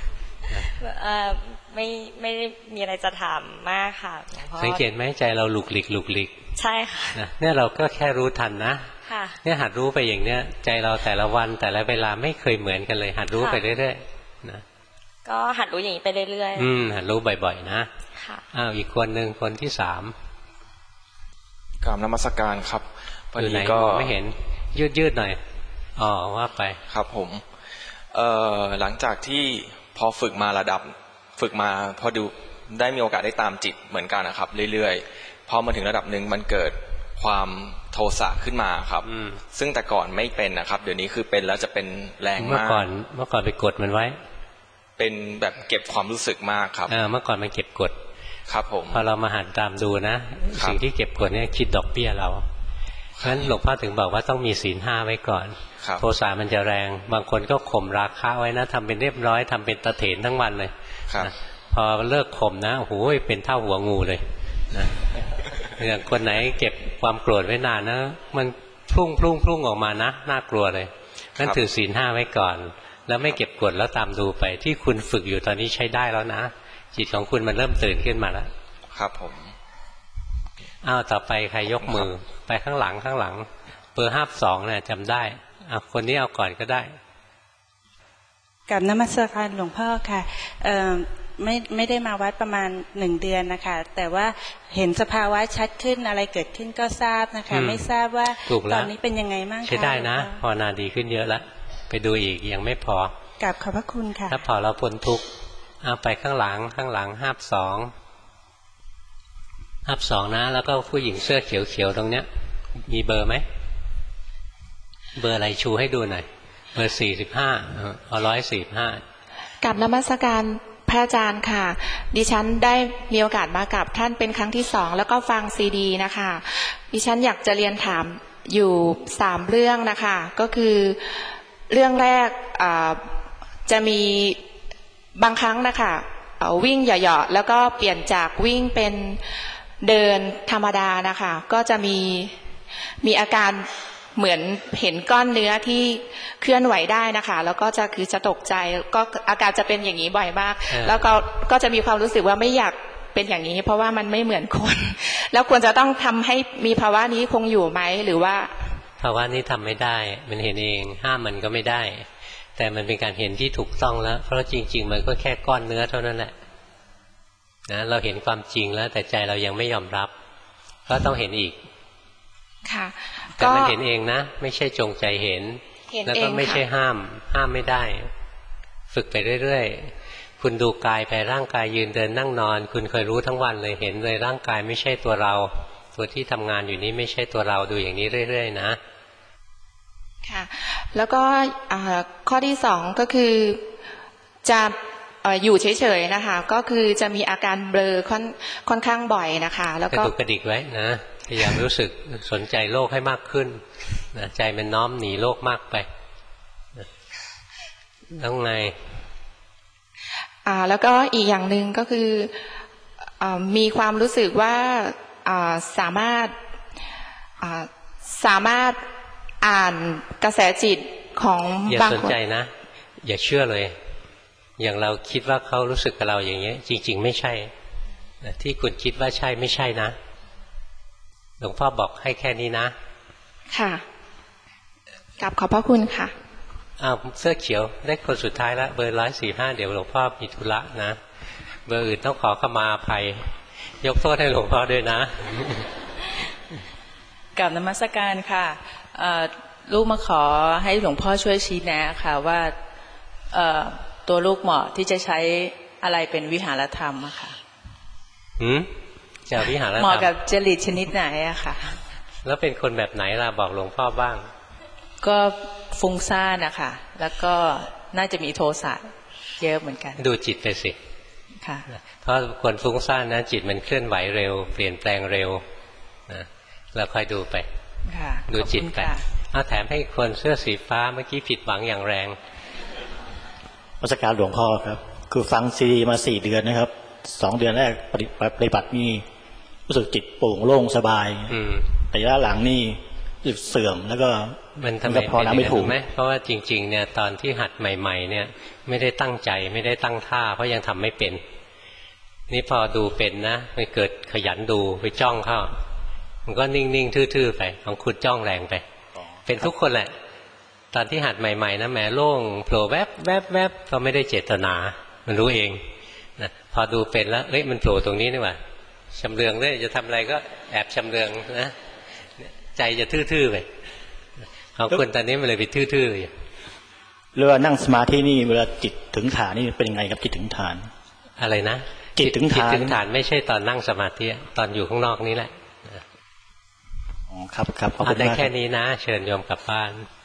Speaker 16: ไม่ได้มีอะไรจะถามมากค่ะ
Speaker 1: สังเกตไหมใจเราหลุกหลิก
Speaker 16: ใช่ค่ะ
Speaker 1: เนี่ยเราก็แค่รู้ทันนะเนี่ยหัดรู้ไปอย่างเนี้ยใจเราแต่ละวันแต่ละเวลาไม่เคยเหมือนกันเลยหัดรู้ไปเรื่อยๆนะ
Speaker 16: ก็หัดรู้อย่างนี้ไปเรื่อย
Speaker 1: ๆหัดรู้บ่อยๆนะอีกคนหนึ่งคนที่3
Speaker 17: กราบนมัสการครับพอดีก็
Speaker 1: ไม่เห็นยืดหน่อยว่าไป
Speaker 17: ครับผมหลังจากที่พอฝึกมาพอดูได้มีโอกาสได้ตามจิตเหมือนกันนะครับเรื่อยๆพอมาถึงระดับหนึ่งมันเกิดความโทสะขึ้นมาครับซึ่งแต่ก่อนไม่เป็นนะครับเดี๋ยวนี้คือเป็นแล้วจะเป็นแรงมาก
Speaker 1: เมื่อก่อนไปกดมันไว้
Speaker 17: เป็นแบบเก็บความรู้สึกมากครับ
Speaker 1: เมื่อก่อนมันเก็บกด
Speaker 17: ครับผม
Speaker 1: พอเรามาหันตามดูนะสิ่งที่เก็บกดเนี่ยคิดดอกเบี้ยเราเพราะฉะนั้นหลวงพ่อถึงบอกว่าต้องมีศีล 5ไว้ก่อนโทสะมันจะแรงบางคนก็ข่มราคะไว้นะทำเป็นเรียบร้อยทำเป็นตะเถนทั้งวันเลยพอเลิกข่มนะโอ้โหเป็นเท่าหัวงูเลยนะอย่างคนไหนเก็บความโกรธไว้นานนะมันพุ่งออกมานะน่ากลัวเลยงั้นถือศีล 5ไว้ก่อนแล้วไม่เก็บกดแล้วตามดูไปที่คุณฝึกอยู่ตอนนี้ใช้ได้แล้วนะจิตของคุณมันเริ่มตื่นขึ้นมาแล้ว
Speaker 17: ครับผม
Speaker 1: ต่อไปใครยกมือไปข้างหลังเบอร์52เนี่ยจำได้คนนี้เอาก่อนก็ได้
Speaker 18: กับนมัสการหลวงพ่อค่ะไม่ได้มาวัดประมาณ1 เดือนนะคะแต่ว่าเห็นสภาวะชัดขึ้นอะไรเกิดขึ้นก็ทราบนะคะไม่ทราบว่าตอนนี้เป็นยังไงบ้างคะ
Speaker 1: ใช้ได้นะภาวนาดีขึ้นเยอะแล้วไปดูอีกยังไม่พอ
Speaker 18: กับขอบพระคุณค่ะ
Speaker 1: ถ้าพอเราพ้นทุกข์เอาไปข้างหลัง52นะแล้วก็ผู้หญิงเสื้อเขียวๆตรงเนี้ยมีเบอร์ไหมเบอร์อะไรชูให้ดูหน่อยเบอร์145
Speaker 4: กับนมัสการพระอาจารย์ค่ะดิฉันได้มีโอกาสมากับท่านเป็นครั้งที่2แล้วก็ฟังซีดีนะคะดิฉันอยากจะเรียนถามอยู่3เรื่องนะคะก็คือเรื่องแรกจะมีบางครั้งนะคะวิ่งเหยาะๆแล้วก็เปลี่ยนจากวิ่งเป็นเดินธรรมดานะคะก็จะมีอาการเหมือนเห็นก้อนเนื้อที่เคลื่อนไหวได้นะคะแล้วก็จะตกใจก็อาการจะเป็นอย่างนี้บ่อยมากแล้วก็จะมีความรู้สึกว่าไม่อยากเป็นอย่างนี้เพราะว่ามันไม่เหมือนคนแล้วควรจะต้องทำให้มีภาวะนี้คงอยู่ไหมหรือว่า
Speaker 1: ภาวะนี้ทำไม่ได้มันเห็นเองห้ามมันก็ไม่ได้แต่มันเป็นการเห็นที่ถูกต้องแล้วเพราะจริงๆมันก็แค่ก้อนเนื้อเท่านั้นแหละนะเราเห็นความจริงแล้วแต่ใจเรายังไม่ยอมรับก็ต้องเห็นอีก
Speaker 4: ค่ะ
Speaker 1: แต่มันเห็นเองนะไม่ใช่จงใจเห็นแล้วก็ไม่ใช่ห้ามไม่ได้ฝึกไปเรื่อยๆคุณดูกายไปร่างกายยืนเดินนั่งนอนคุณเคยรู้ทั้งวันเลยเห็นเลยร่างกายไม่ใช่ตัวเราตัวที่ทำงานอยู่นี้ไม่ใช่ตัวเราดูอย่างนี้เรื่อยๆนะ
Speaker 4: ค่ะแล้วก็ข้อที่2ก็คือจะอยู่เฉยๆนะคะก็คือจะมีอาการเบลอค่อนข้างบ่อยนะคะแล้วก็
Speaker 1: กระตุกกระดิกไว้นะพยายามรู้สึกสนใจโลกให้มากขึ้นนะใจมันน้อมหนีโลกมากไปแล้วไง
Speaker 4: แล้วก็อีกอย่างหนึ่งก็คือมีความรู้สึกว่าสามารถอ่านกระแสจิตของบางคน
Speaker 1: อย่าสนใจนะอย่าเชื่อเลยอย่างเราคิดว่าเขารู้สึกกับเราอย่างนี้จริงๆไม่ใช่ที่คุณคิดว่าใช่ไม่ใช่นะหลวงพ่อบอกให้แค่นี้นะ
Speaker 4: ค่ะกราบขอบพระคุณค่ะ
Speaker 1: เสื้อเขียวได้คนสุดท้ายแล้วเบอร์145เดี๋ยวหลวงพ่อมีธุระนะเบอร์อื่นต้องขอขมาอภัยยกโทษให้หลวงพ่อด้วยนะ
Speaker 5: กราบนมัสการค่ะลูกมาขอให้หลวงพ่อช่วยชี้แนะค่ะว่าตัวลูกเหมาะที่จะใช้อะไรเป็นวิหารธรรมอะค่ะ
Speaker 1: จะวิหารธรรม
Speaker 5: เหมาะกับจริตชนิดไหนอะค่ะ
Speaker 1: แล้วเป็นคนแบบไหนล่ะบอกหลวงพ่อบ้าง
Speaker 5: ก็ฟุ้งซ่านนะคะแล้วก็น่าจะมีโทสะเยอะเหมือนกัน
Speaker 1: ดูจิตไปสิ
Speaker 5: ค่ะ
Speaker 1: เพราะคนฟุ้งซ่านนะจิตมันเคลื่อนไหวเร็วเปลี่ยนแปลงเร็วนะเราค่อยดูไปดูจิตไปแถมให้คนเสื้อสีฟ้าเมื่อกี้ผิดหวังอย่างแรง
Speaker 19: ราชการหลวงพ่อครับคือฟังซีดีมา4 เดือนนะครับ2 เดือนแรกปฏิบัตินี่รู้สึกจิตโปร่งโล่งสบายแต่ระยะหลังนี่รู้สึกเสื่อมแล้วก็
Speaker 1: มันทำไมพอไม่ถูกไหมเพราะว่าจริงๆเนี่ยตอนที่หัดใหม่ๆเนี่ยไม่ได้ตั้งใจไม่ได้ตั้งท่าเพราะยังทำไม่เป็นนี่พอดูเป็นนะไปเกิดขยันดูไปจ้องเข้ามันก็นิ่งๆทื่อๆไปของคุณจ้องแรงไปเป็นทุกคนแหละตอนที่หัดใหม่ๆนะแหมโล่งโผล่แวบแวบแวบก็ไม่ได้เจตนามันรู้เองนะพอดูเป็นแล้วเอ้ยมันโผล่ตรงนี้นี่หว่าชำเลืองเลยจะทำอะไรก็แอบชำเลืองนะใจจะทื่อๆไปของคุณตอนนี้มันเลยไปทื่อๆอยู่
Speaker 19: เวลานั่งสมาธินี่เวลาจิตถึงฐานนี่เป็นยังไงครับจิตถึงฐาน
Speaker 1: อะไรนะ
Speaker 19: จิตถึงฐาน
Speaker 1: ไม่ใช่ตอนนั่งสมาธิตอนอยู่ข้างนอกนี้แหละ
Speaker 19: อ๋อครับขอบคุณมาก
Speaker 1: ได้แค่นี้นะเชิญโยมกลับบ้าน